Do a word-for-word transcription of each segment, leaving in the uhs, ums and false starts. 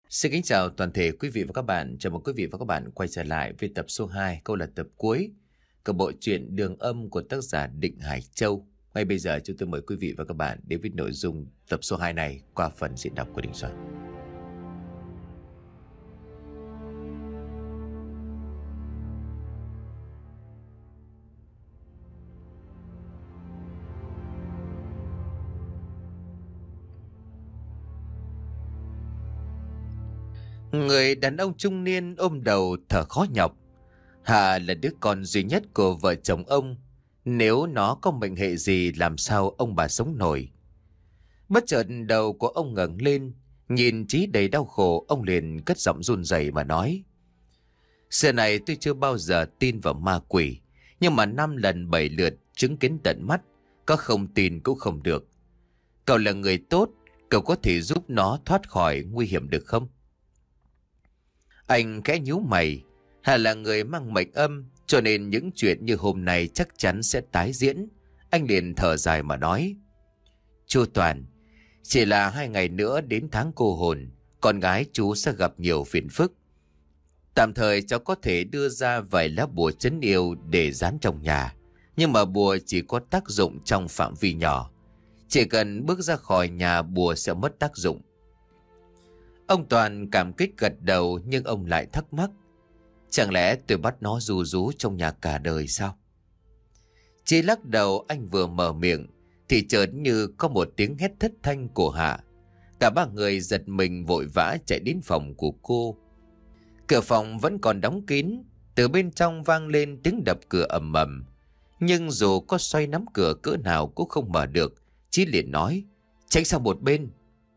Xin kính chào toàn thể quý vị và các bạn. Chào mừng quý vị và các bạn quay trở lại với tập số hai, câu là tập cuối của bộ truyện Đường Âm của tác giả Định Hải Châu. Ngay bây giờ chúng tôi mời quý vị và các bạn đến với nội dung tập số hai này qua phần diễn đọc của Đình Soạn. Người đàn ông trung niên ôm đầu thở khó nhọc. Hà là đứa con duy nhất của vợ chồng ông. Nếu nó có mệnh hệ gì làm sao ông bà sống nổi. Bất chợt đầu của ông ngẩng lên, nhìn Chí đầy đau khổ, ông liền cất giọng run rẩy mà nói: Xưa này tôi chưa bao giờ tin vào ma quỷ, nhưng mà năm lần bảy lượt chứng kiến tận mắt, có không tin cũng không được. Cậu là người tốt, cậu có thể giúp nó thoát khỏi nguy hiểm được không? Anh khẽ nhíu mày. Hà là người mang mệnh âm, cho nên những chuyện như hôm nay chắc chắn sẽ tái diễn. Anh liền thở dài mà nói: Chú Toàn, chỉ là hai ngày nữa đến tháng cô hồn, con gái chú sẽ gặp nhiều phiền phức. Tạm thời cháu có thể đưa ra vài lá bùa trấn yêu để dán trong nhà, nhưng mà bùa chỉ có tác dụng trong phạm vi nhỏ. Chỉ cần bước ra khỏi nhà bùa sẽ mất tác dụng. Ông Toàn cảm kích gật đầu, nhưng ông lại thắc mắc: Chẳng lẽ tôi bắt nó ru rú trong nhà cả đời sao? Chí lắc đầu. Anh vừa mở miệng thì chợt như có một tiếng hét thất thanh của Hạ. Cả ba người giật mình vội vã chạy đến phòng của cô. Cửa phòng vẫn còn đóng kín. Từ bên trong vang lên tiếng đập cửa ầm ầm. Nhưng dù có xoay nắm cửa cỡ nào cũng không mở được. Chí liền nói: Tránh sang một bên.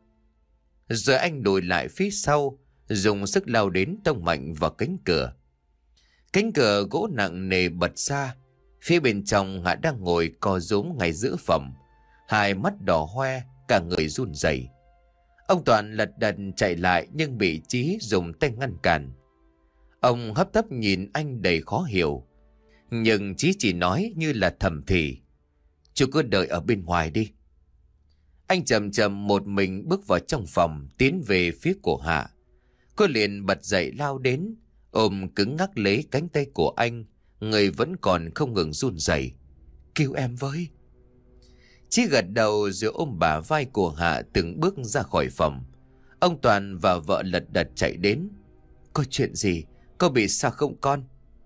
Rồi anh lùi lại phía sau, dùng sức lao đến tông mạnh vào cánh cửa. Cánh cửa gỗ nặng nề bật ra. Phía bên trong Hạ đang ngồi co rúm ngay giữa phòng, hai mắt đỏ hoe, cả người run rẩy. Ông Toàn lật đật chạy lại nhưng bị Chí dùng tay ngăn cản. Ông hấp tấp nhìn anh đầy khó hiểu, nhưng Chí chỉ nói như là thầm thì: Chú cứ đợi ở bên ngoài đi. Anh chậm chậm một mình bước vào trong phòng, tiến về phía của Hạ. Cô liền bật dậy lao đến, ôm cứng ngắc lấy cánh tay của anh, người vẫn còn không ngừng run rẩy. Kêu em với. Chí gật đầu rồi ôm bả vai của Hạ từng bước ra khỏi phòng. Ông Toàn và vợ lật đật chạy đến. Có chuyện gì? Có bị sao không con?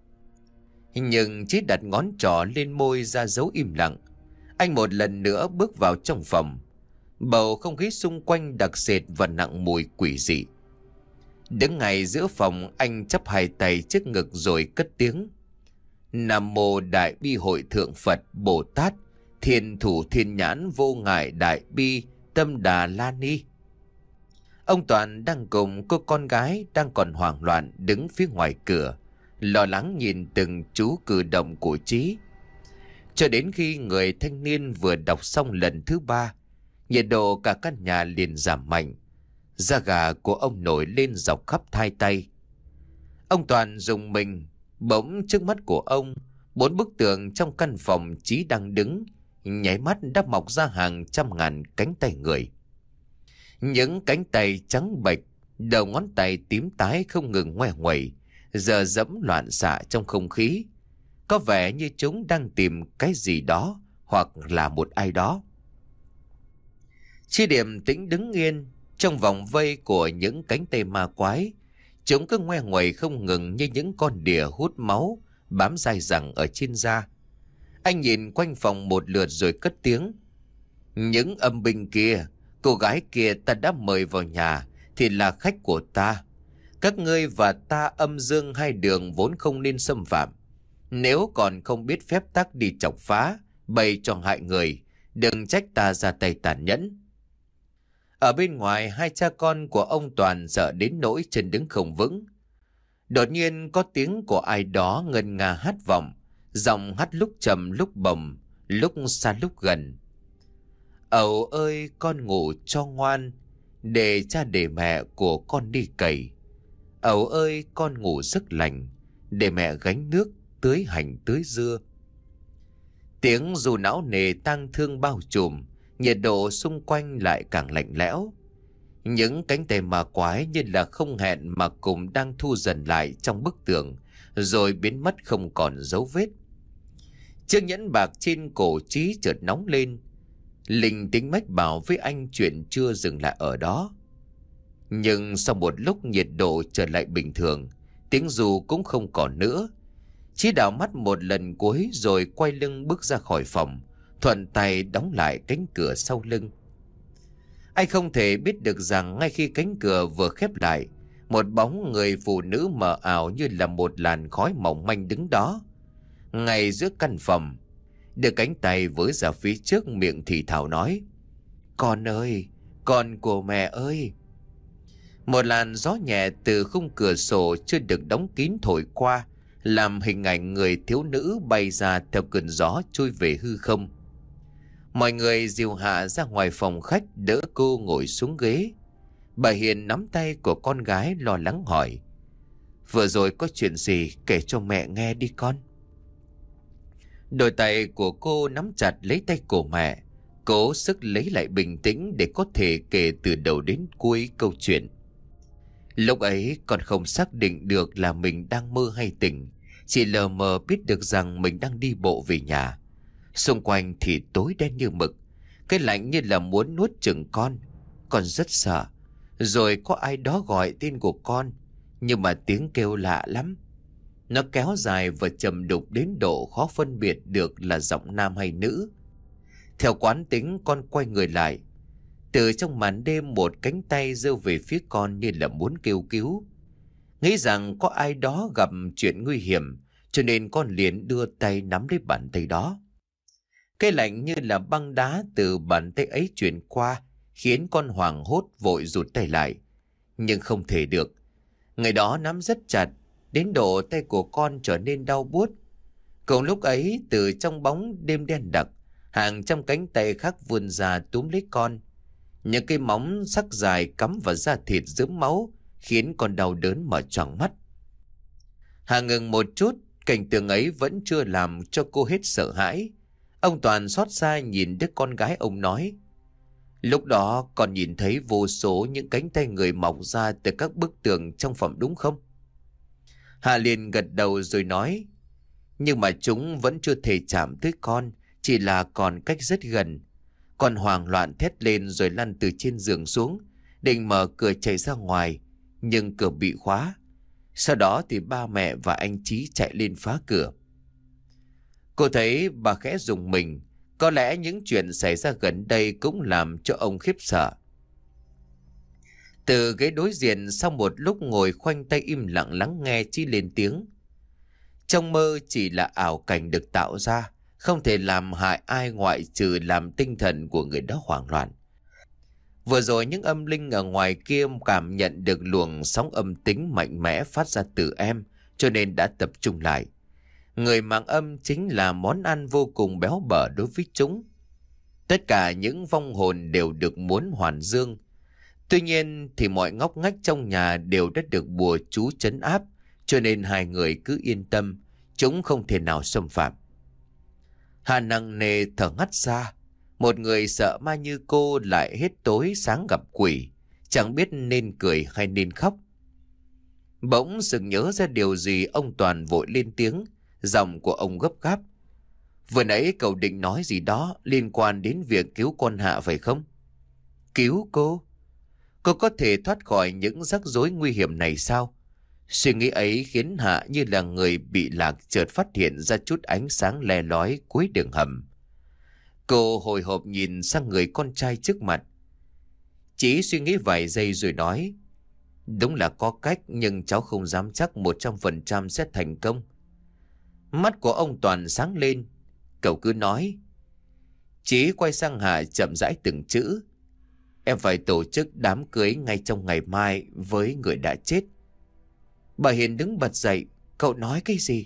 Nhưng Chí đặt ngón trỏ lên môi ra dấu im lặng. Anh một lần nữa bước vào trong phòng. Bầu không khí xung quanh đặc sệt và nặng mùi quỷ dị. Đứng ngay giữa phòng, anh chắp hai tay trước ngực rồi cất tiếng: Nam mô Đại Bi Hội Thượng Phật Bồ Tát Thiên Thủ Thiên Nhãn Vô Ngại Đại Bi Tâm Đà La Ni. Ông Toàn đang cùng cô con gái đang còn hoảng loạn đứng phía ngoài cửa, lo lắng nhìn từng chú cử động của Chí. Cho đến khi người thanh niên vừa đọc xong lần thứ ba, nhiệt độ cả căn nhà liền giảm mạnh. Da gà của ông nổi lên dọc khắp hai tay. Ông Toàn rùng mình. Bỗng trước mắt của ông, bốn bức tường trong căn phòng Chí đang đứng nháy mắt đã mọc ra hàng trăm ngàn cánh tay người. Những cánh tay trắng bệch, đầu ngón tay tím tái không ngừng ngoe nguẩy, giờ dẫm loạn xạ trong không khí. Có vẻ như chúng đang tìm cái gì đó hoặc là một ai đó. Chi Điểm tĩnh đứng yên trong vòng vây của những cánh tay ma quái. Chúng cứ ngoe nguẩy không ngừng như những con đỉa hút máu bám dai dẳng ở trên da. Anh nhìn quanh phòng một lượt rồi cất tiếng: Những âm binh kia, cô gái kia ta đã mời vào nhà thì là khách của ta. Các ngươi và ta âm dương hai đường vốn không nên xâm phạm. Nếu còn không biết phép tắc đi chọc phá, bày cho hại người, đừng trách ta ra tay tàn nhẫn. Ở bên ngoài, hai cha con của ông Toàn sợ đến nỗi chân đứng không vững. Đột nhiên có tiếng của ai đó ngân nga hát vọng, giọng hát lúc trầm lúc bồng, lúc xa lúc gần. Ẩu ơi con ngủ cho ngoan, để cha để mẹ của con đi cày. Ẩu ơi con ngủ giấc lành, để mẹ gánh nước tưới hành tưới dưa. Tiếng dù não nề tang thương bao trùm, nhiệt độ xung quanh lại càng lạnh lẽo. Những cánh tay ma quái như là không hẹn mà cùng đang thu dần lại trong bức tường, rồi biến mất không còn dấu vết. Chiếc nhẫn bạc trên cổ Chí chợt nóng lên. Linh tính mách bảo với anh chuyện chưa dừng lại ở đó. Nhưng sau một lúc nhiệt độ trở lại bình thường, tiếng dù cũng không còn nữa. Chí đảo mắt một lần cuối rồi quay lưng bước ra khỏi phòng, thuận tay đóng lại cánh cửa sau lưng. Anh không thể biết được rằng ngay khi cánh cửa vừa khép lại, một bóng người phụ nữ mờ ảo như là một làn khói mỏng manh đứng đó, ngay giữa căn phòng, đưa cánh tay với ra phía trước, miệng thì thào nói: "Con ơi, con của mẹ ơi." Một làn gió nhẹ từ khung cửa sổ chưa được đóng kín thổi qua, làm hình ảnh người thiếu nữ bay ra theo cơn gió trôi về hư không. Mọi người dìu Hạ ra ngoài phòng khách, đỡ cô ngồi xuống ghế. Bà Hiền nắm tay của con gái lo lắng hỏi: "Vừa rồi có chuyện gì, kể cho mẹ nghe đi con." Đôi tay của cô nắm chặt lấy tay của mẹ, cố sức lấy lại bình tĩnh để có thể kể từ đầu đến cuối câu chuyện. Lúc ấy còn không xác định được là mình đang mơ hay tỉnh, chỉ lờ mờ biết được rằng mình đang đi bộ về nhà. Xung quanh thì tối đen như mực, cái lạnh như là muốn nuốt chửng con. Con rất sợ. Rồi có ai đó gọi tên của con, nhưng mà tiếng kêu lạ lắm. Nó kéo dài và trầm đục đến độ khó phân biệt được là giọng nam hay nữ. Theo quán tính, con quay người lại. Từ trong màn đêm, một cánh tay giơ về phía con như là muốn kêu cứu. Nghĩ rằng có ai đó gặp chuyện nguy hiểm, cho nên con liền đưa tay nắm lấy bàn tay đó. Cái lạnh như là băng đá từ bàn tay ấy chuyển qua, khiến con hoảng hốt vội rụt tay lại. Nhưng không thể được. Người đó nắm rất chặt, đến độ tay của con trở nên đau buốt. Cùng lúc ấy, từ trong bóng đêm đen đặc, hàng trăm cánh tay khác vươn ra túm lấy con. Những cái móng sắc dài cắm vào da thịt rớm máu, khiến con đau đớn mở choàng mắt. Hà ngừng một chút, cảnh tượng ấy vẫn chưa làm cho cô hết sợ hãi. Ông Toàn xót xa nhìn đứa con gái ông nói: "Lúc đó con nhìn thấy vô số những cánh tay người mọc ra từ các bức tường trong phòng đúng không?" Hà liền gật đầu rồi nói: "Nhưng mà chúng vẫn chưa thể chạm tới con, chỉ là còn cách rất gần." Con hoảng loạn thét lên rồi lăn từ trên giường xuống, định mở cửa chạy ra ngoài, nhưng cửa bị khóa. Sau đó thì ba mẹ và anh Chí chạy lên phá cửa. Cô thấy bà khẽ rùng mình. Có lẽ những chuyện xảy ra gần đây cũng làm cho ông khiếp sợ. Từ ghế đối diện, sau một lúc ngồi khoanh tay im lặng lắng nghe, Chí lên tiếng: "Trong mơ chỉ là ảo cảnh được tạo ra, không thể làm hại ai ngoại trừ làm tinh thần của người đó hoảng loạn. Vừa rồi những âm linh ở ngoài kia cảm nhận được luồng sóng âm tính mạnh mẽ phát ra từ em, cho nên đã tập trung lại. Người mang âm chính là món ăn vô cùng béo bở đối với chúng. Tất cả những vong hồn đều được muốn hoàn dương. Tuy nhiên thì mọi ngóc ngách trong nhà đều đã được bùa chú trấn áp, cho nên hai người cứ yên tâm, chúng không thể nào xâm phạm." Hà nặng nề thở ngắt ra. Một người sợ ma như cô lại hết tối sáng gặp quỷ, chẳng biết nên cười hay nên khóc. Bỗng sực nhớ ra điều gì, ông Toàn vội lên tiếng, giọng của ông gấp gáp: "Vừa nãy cậu định nói gì đó liên quan đến việc cứu con Hạ phải không?" "Cứu cô? Cô có thể thoát khỏi những rắc rối nguy hiểm này sao?" Suy nghĩ ấy khiến Hạ như là người bị lạc, chợt phát hiện ra chút ánh sáng le lói cuối đường hầm. Cô hồi hộp nhìn sang người con trai trước mặt. Chỉ suy nghĩ vài giây rồi nói: "Đúng là có cách, nhưng cháu không dám chắc một trăm phần trăm sẽ thành công." Mắt của ông Toàn sáng lên. Cậu cứ nói. Chí quay sang Hạ chậm rãi từng chữ: "Em phải tổ chức đám cưới ngay trong ngày mai với người đã chết." Bà Hiền đứng bật dậy: "Cậu nói cái gì?"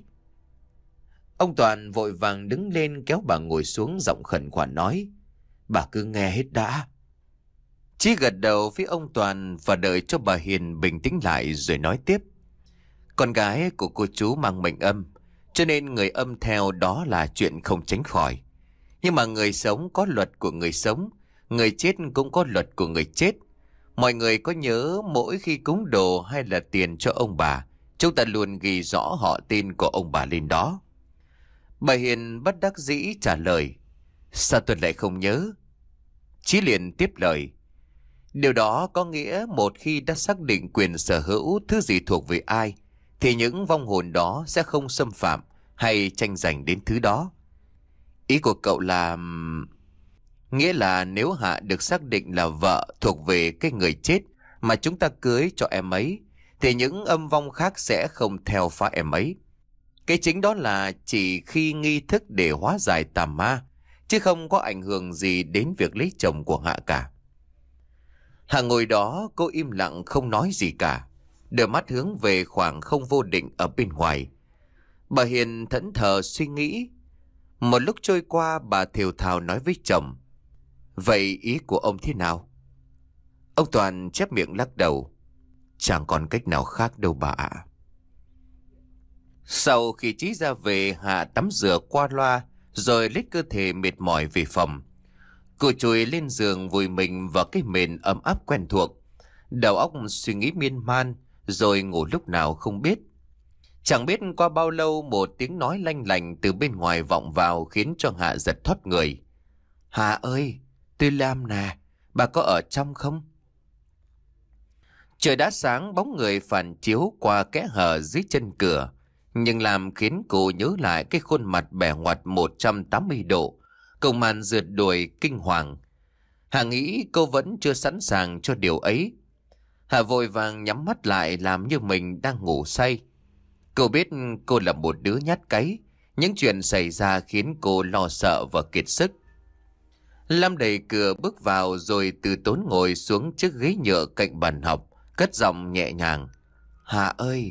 Ông Toàn vội vàng đứng lên kéo bà ngồi xuống, giọng khẩn khoản nói: "Bà cứ nghe hết đã." Chí gật đầu với ông Toàn và đợi cho bà Hiền bình tĩnh lại rồi nói tiếp: "Con gái của cô chú mang mệnh âm, cho nên người âm theo đó là chuyện không tránh khỏi. Nhưng mà người sống có luật của người sống, người chết cũng có luật của người chết. Mọi người có nhớ mỗi khi cúng đồ hay là tiền cho ông bà, chúng ta luôn ghi rõ họ tên của ông bà lên đó. Bà Hiền bất đắc dĩ trả lời: Sao tôi lại không nhớ? Chí liền tiếp lời: Điều đó có nghĩa một khi đã xác định quyền sở hữu thứ gì thuộc về ai, thì những vong hồn đó sẽ không xâm phạm hay tranh giành đến thứ đó. Ý của cậu là... Nghĩa là nếu Hạ được xác định là vợ thuộc về cái người chết mà chúng ta cưới cho em ấy, thì những âm vong khác sẽ không theo phá em ấy. Cái chính đó là chỉ khi nghi thức để hóa giải tà ma, chứ không có ảnh hưởng gì đến việc lấy chồng của Hạ cả. Hạ ngồi đó, cô im lặng không nói gì cả, đôi mắt hướng về khoảng không vô định ở bên ngoài. Bà Hiền thẫn thờ suy nghĩ. Một lúc trôi qua, bà thều thào nói với chồng: Vậy ý của ông thế nào? Ông Toàn chép miệng lắc đầu: Chẳng còn cách nào khác đâu bà ạ. Sau khi Chí ra về, Hạ tắm rửa qua loa rồi lết cơ thể mệt mỏi về phòng. Cô trùi lên giường vùi mình vào cái mền ấm áp quen thuộc, đầu óc suy nghĩ miên man, rồi ngủ lúc nào không biết. Chẳng biết qua bao lâu, một tiếng nói lanh lành từ bên ngoài vọng vào khiến cho Hạ giật thoát người. Hạ ơi, tôi Lam nè, bà có ở trong không? Trời đã sáng, bóng người phản chiếu qua kẽ hở dưới chân cửa, nhưng làm khiến cô nhớ lại cái khuôn mặt bẻ ngoặt một trăm tám mươi độ, cùng màn rượt đuổi kinh hoàng. Hạ nghĩ cô vẫn chưa sẵn sàng cho điều ấy. Hạ vội vàng nhắm mắt lại làm như mình đang ngủ say. Cô biết cô là một đứa nhát cáy, những chuyện xảy ra khiến cô lo sợ và kiệt sức. Lam đẩy cửa bước vào rồi từ tốn ngồi xuống chiếc ghế nhựa cạnh bàn học, cất giọng nhẹ nhàng: Hà ơi.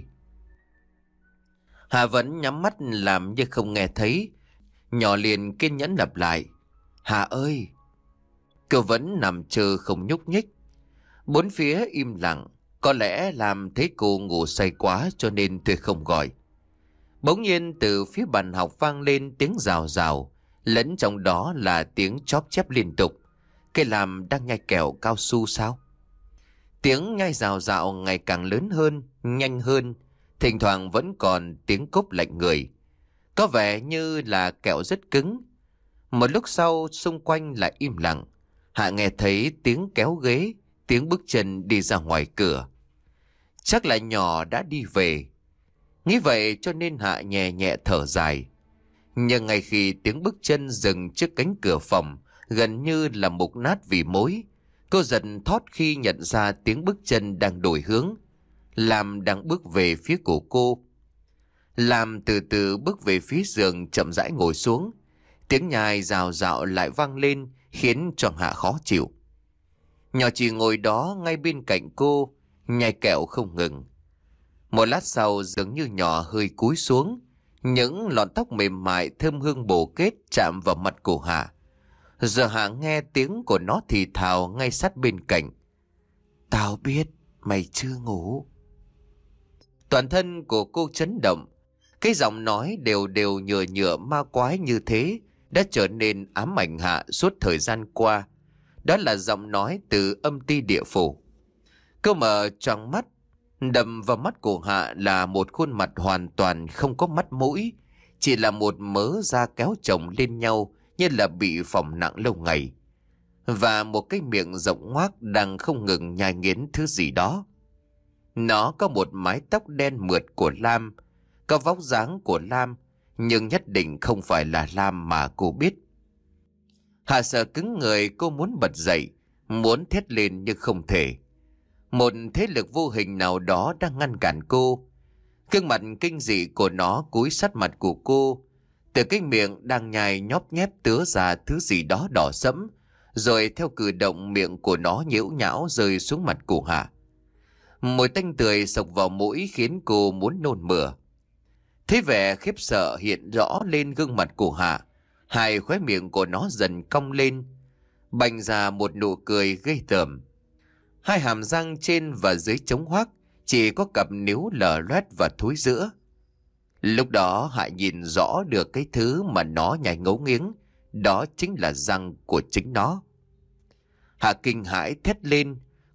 Hà vẫn nhắm mắt làm như không nghe thấy, nhỏ liền kiên nhẫn lặp lại: Hà ơi. Cô vẫn nằm chờ không nhúc nhích. Bốn phía im lặng, có lẽ làm thấy cô ngủ say quá cho nên tôi không gọi. Bỗng nhiên từ phía bàn học vang lên tiếng rào rào, lẫn trong đó là tiếng chóp chép liên tục. Cái làm đang nhai kẹo cao su sao? Tiếng nhai rào rào ngày càng lớn hơn, nhanh hơn, thỉnh thoảng vẫn còn tiếng cốp lạnh người. Có vẻ như là kẹo rất cứng. Một lúc sau xung quanh lại im lặng. Hạ nghe thấy tiếng kéo ghế, tiếng bước chân đi ra ngoài cửa. Chắc là nhỏ đã đi về. Nghĩ vậy cho nên Hạ nhẹ nhẹ thở dài. Nhưng ngay khi tiếng bước chân dừng trước cánh cửa phòng, gần như là mục nát vì mối, cô giật thót khi nhận ra tiếng bước chân đang đổi hướng. Lam đang bước về phía của cô. Lam từ từ bước về phía giường, chậm rãi ngồi xuống. Tiếng nhai rào rạo lại vang lên khiến cho Hạ khó chịu. Nhỏ chỉ ngồi đó ngay bên cạnh cô, nhai kẹo không ngừng. Một lát sau dường như nhỏ hơi cúi xuống, những lọn tóc mềm mại thơm hương bổ kết chạm vào mặt của Hạ. Giờ Hạ nghe tiếng của nó thì thào ngay sát bên cạnh: Tao biết mày chưa ngủ. Toàn thân của cô chấn động. Cái giọng nói đều đều nhựa nhựa ma quái như thế đã trở nên ám ảnh Hạ suốt thời gian qua. Đó là giọng nói từ âm ti địa phủ. Cô mở tròn mắt, đầm vào mắt của Hạ là một khuôn mặt hoàn toàn không có mắt mũi, chỉ là một mớ da kéo chồng lên nhau như là bị phỏng nặng lâu ngày, và một cái miệng rộng ngoác đang không ngừng nhai nghiến thứ gì đó. Nó có một mái tóc đen mượt của Lam, có vóc dáng của Lam, nhưng nhất định không phải là Lam mà cô biết. Hạ sợ cứng người, cô muốn bật dậy, muốn thét lên nhưng không thể. Một thế lực vô hình nào đó đang ngăn cản cô. Gương mặt kinh dị của nó cúi sát mặt của cô. Từ cái miệng đang nhai nhóp nhép tứa ra thứ gì đó đỏ sẫm, rồi theo cử động miệng của nó nhễu nhão rơi xuống mặt của Hạ. Mùi tanh tươi sộc vào mũi khiến cô muốn nôn mửa. Thế vẻ khiếp sợ hiện rõ lên gương mặt của Hạ. Hai khóe miệng của nó dần cong lên, bành ra một nụ cười gây tởm. Hai hàm răng trên và dưới trống hoác, chỉ có cặp níu lở loét và thối giữa. Lúc đó Hạ nhìn rõ được cái thứ mà nó nhai ngấu nghiến, đó chính là răng của chính nó. Hạ kinh hãi thét lên,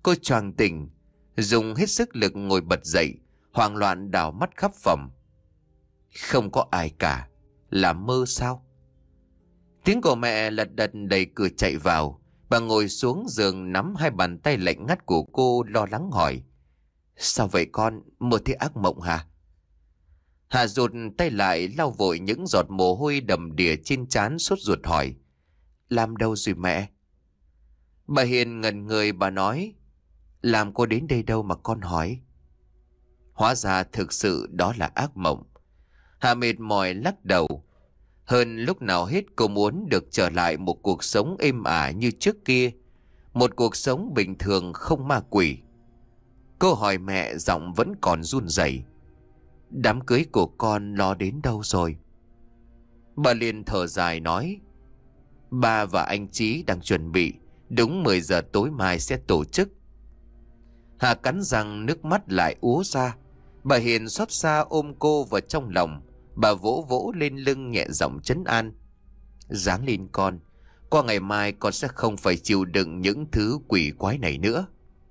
Cô choàng tỉnh, dùng hết sức lực ngồi bật dậy, hoảng loạn đảo mắt khắp phòng. Không có ai cả. Là mơ sao? Tiếng của mẹ lật đật đẩy cửa chạy vào. Bà ngồi xuống giường nắm hai bàn tay lạnh ngắt của cô, lo lắng hỏi. Sao vậy con? Mơ thấy ác mộng hả? Hà rụt tay lại lau vội những giọt mồ hôi đầm đìa trên trán, sốt ruột hỏi. Làm đâu rồi mẹ? Bà Hiền ngẩn người, bà nói. Làm cô đến đây đâu mà con hỏi? Hóa ra thực sự đó là ác mộng. Hà mệt mỏi lắc đầu. Hơn lúc nào hết cô muốn được trở lại một cuộc sống êm ả như trước kia. Một cuộc sống bình thường không ma quỷ. Cô hỏi mẹ, giọng vẫn còn run rẩy. Đám cưới của con lo đến đâu rồi? Bà liền thở dài nói. Ba và anh Chí đang chuẩn bị. Đúng mười giờ tối mai sẽ tổ chức. Hà cắn răng, nước mắt lại úa ra. Bà Hiền xót xa ôm cô vào trong lòng. Bà vỗ vỗ lên lưng nhẹ giọng trấn an. Ráng lên con. Qua ngày mai con sẽ không phải chịu đựng những thứ quỷ quái này nữa.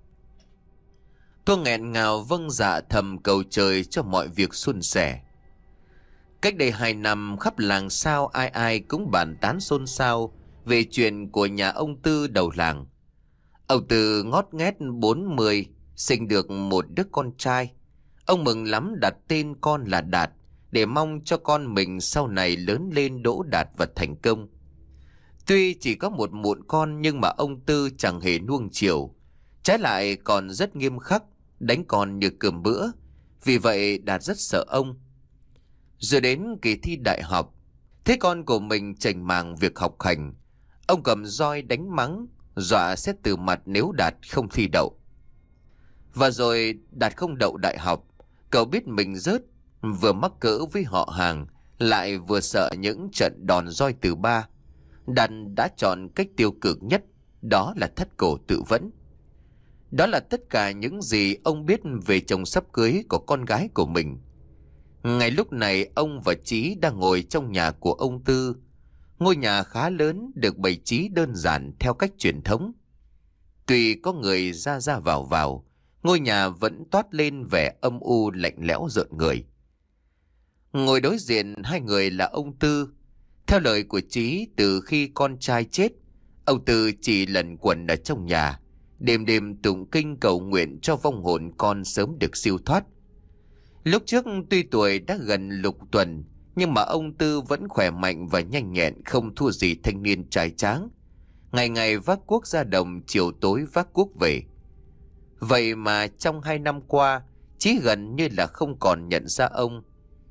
Cô nghẹn ngào vâng dạ thầm cầu trời cho mọi việc suôn sẻ. Cách đây hai năm, khắp làng sao ai ai cũng bàn tán xôn xao về chuyện của nhà ông Tư đầu làng. Ông Tư ngót nghét bốn mươi, sinh được một đứa con trai. Ông mừng lắm đặt tên con là Đạt, để mong cho con mình sau này lớn lên đỗ đạt và thành công. Tuy chỉ có một mụn con nhưng mà ông Tư chẳng hề nuông chiều. Trái lại còn rất nghiêm khắc, đánh con như cơm bữa. Vì vậy Đạt rất sợ ông. Rồi đến kỳ thi đại học, thấy con của mình chảnh màng việc học hành, ông cầm roi đánh mắng, dọa sẽ từ mặt nếu Đạt không thi đậu. Và rồi Đạt không đậu đại học. Cậu biết mình rớt, vừa mắc cỡ với họ hàng, lại vừa sợ những trận đòn roi từ ba. Đạt đã chọn cách tiêu cực nhất, đó là thắt cổ tự vẫn. Đó là tất cả những gì ông biết về chồng sắp cưới của con gái của mình. Ngay lúc này ông và Chí đang ngồi trong nhà của ông Tư. Ngôi nhà khá lớn, được bày trí đơn giản theo cách truyền thống. Tuy có người ra ra vào vào, ngôi nhà vẫn toát lên vẻ âm u lạnh lẽo rợn người. Ngồi đối diện hai người là ông Tư. Theo lời của Chí, từ khi con trai chết, ông Tư chỉ lẩn quẩn ở trong nhà, đêm đêm tụng kinh cầu nguyện cho vong hồn con sớm được siêu thoát. Lúc trước tuy tuổi đã gần lục tuần, nhưng mà ông Tư vẫn khỏe mạnh và nhanh nhẹn, không thua gì thanh niên trai tráng. Ngày ngày vác cuốc ra đồng, chiều tối vác cuốc về. Vậy mà trong hai năm qua, Chí gần như là không còn nhận ra ông.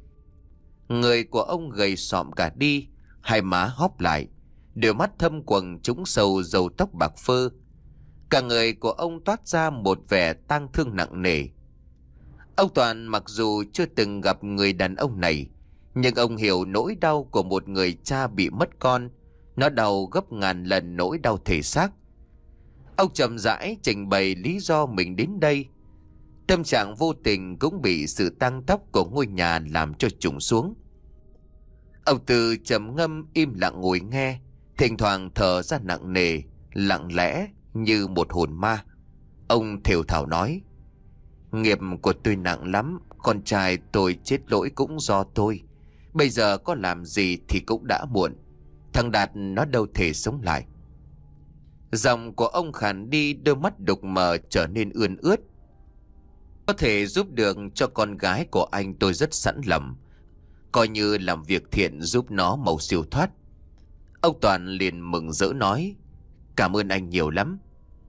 Người của ông gầy xọm cả đi, hai má hóp lại, đôi mắt thâm quầng trũng sâu, râu tóc bạc phơ. Cả người của ông toát ra một vẻ tang thương nặng nề. Ông Toàn mặc dù chưa từng gặp người đàn ông này, nhưng ông hiểu nỗi đau của một người cha bị mất con. Nó đau gấp ngàn lần nỗi đau thể xác. Ông chậm rãi trình bày lý do mình đến đây. Tâm trạng vô tình cũng bị sự tang tóc của ngôi nhà làm cho trùng xuống. Ông Tư trầm ngâm im lặng ngồi nghe, thỉnh thoảng thở ra nặng nề, lặng lẽ như một hồn ma. Ông thều thào nói. Nghiệp của tôi nặng lắm, con trai tôi chết lỗi cũng do tôi. Bây giờ có làm gì thì cũng đã muộn. Thằng Đạt nó đâu thể sống lại. Giọng của ông khàn đi, đôi mắt đục mờ trở nên ươn ướt. Có thể giúp được cho con gái của anh tôi rất sẵn lòng, coi như làm việc thiện giúp nó mau siêu thoát. Ông Toàn liền mừng rỡ nói. Cảm ơn anh nhiều lắm.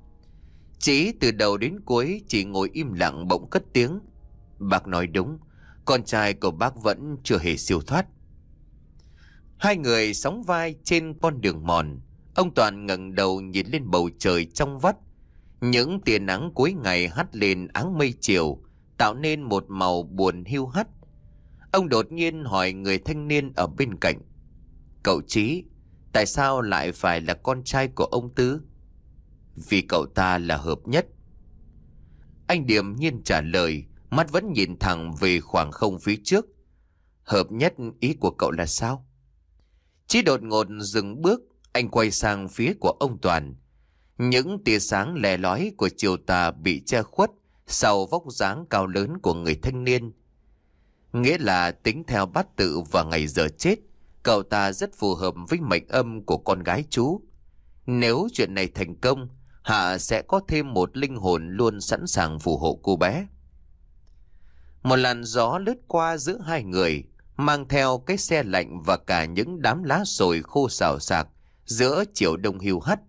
Chí từ đầu đến cuối chỉ ngồi im lặng, bỗng cất tiếng. Bác nói đúng, con trai của bác vẫn chưa hề siêu thoát. Hai người sóng vai trên con đường mòn. Ông Toàn ngẩng đầu nhìn lên bầu trời trong vắt. Những tia nắng cuối ngày hắt lên áng mây chiều, tạo nên một màu buồn hiu hắt. Ông đột nhiên hỏi người thanh niên ở bên cạnh. Cậu Chí, tại sao lại phải là con trai của ông Tư? Vì cậu ta là hợp nhất. Anh điềm nhiên trả lời, mắt vẫn nhìn thẳng về khoảng không phía trước. Hợp nhất ý của cậu là sao? Chí đột ngột dừng bước. Anh quay sang phía của ông Toàn. Những tia sáng lè lói của chiều tà bị che khuất sau vóc dáng cao lớn của người thanh niên. Nghĩa là tính theo bát tự và ngày giờ chết, cậu ta rất phù hợp với mệnh âm của con gái chú. Nếu chuyện này thành công, Hạ sẽ có thêm một linh hồn luôn sẵn sàng phù hộ cô bé. Một làn gió lướt qua giữa hai người, mang theo cái xe lạnh và cả những đám lá sồi khô xào xạc giữa chiều đông hiu hắt.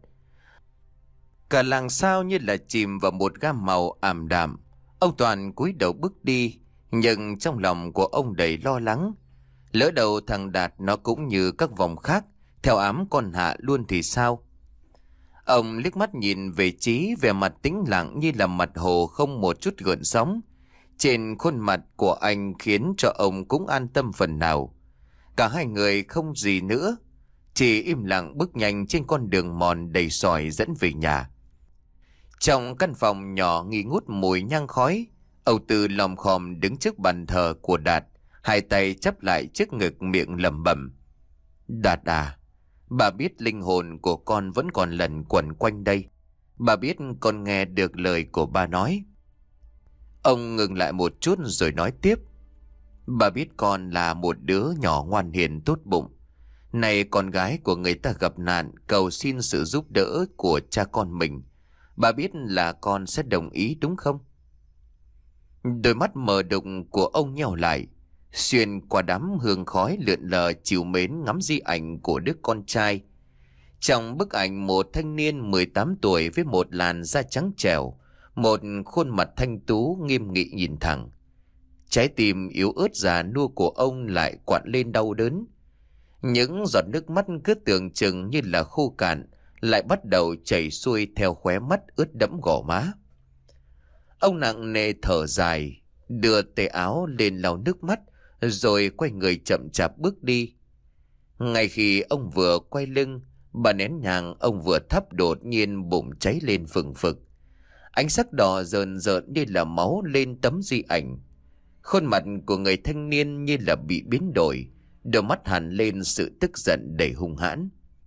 Cả làng sao như là chìm vào một gam màu ảm đạm. Ông Toàn cúi đầu bước đi, nhưng trong lòng của ông đầy lo lắng. Lỡ đầu thằng Đạt nó cũng như các vòng khác, theo ám con Hạ luôn thì sao? Ông liếc mắt nhìn về Chí, vẻ mặt tĩnh lặng như là mặt hồ không một chút gợn sóng. Trên khuôn mặt của anh khiến cho ông cũng an tâm phần nào. Cả hai người không gì nữa, chỉ im lặng bước nhanh trên con đường mòn đầy sỏi dẫn về nhà. Trong căn phòng nhỏ nghi ngút mùi nhang khói, Âu Tư lòm khòm đứng trước bàn thờ của Đạt, hai tay chắp lại trước ngực, miệng lẩm bẩm: Đạt à, bà biết linh hồn của con vẫn còn lẩn quẩn quanh đây. Bà biết con nghe được lời của ba nói. Ông ngừng lại một chút rồi nói tiếp: Bà biết con là một đứa nhỏ ngoan hiền tốt bụng. Này con gái của người ta gặp nạn, cầu xin sự giúp đỡ của cha con mình. Bà biết là con sẽ đồng ý đúng không? Đôi mắt mờ đục của ông nheo lại, xuyên qua đám hương khói lượn lờ chiều mến ngắm di ảnh của đứa con trai. Trong bức ảnh, một thanh niên mười tám tuổi với một làn da trắng trẻo, một khuôn mặt thanh tú nghiêm nghị nhìn thẳng. Trái tim yếu ớt già nua của ông lại quặn lên đau đớn. Những giọt nước mắt cứ tưởng chừng như là khô cạn, lại bắt đầu chảy xuôi theo khóe mắt ướt đẫm gò má. Ông nặng nề thở dài, đưa tay áo lên lau nước mắt, rồi quay người chậm chạp bước đi. Ngay khi ông vừa quay lưng, bà nén nhang ông vừa thắp đột nhiên bụng cháy lên phừng phực. Ánh sắc đỏ rờn rợn như là máu lên tấm di ảnh. Khuôn mặt của người thanh niên như là bị biến đổi, đôi mắt hằn lên sự tức giận đầy hung hãn.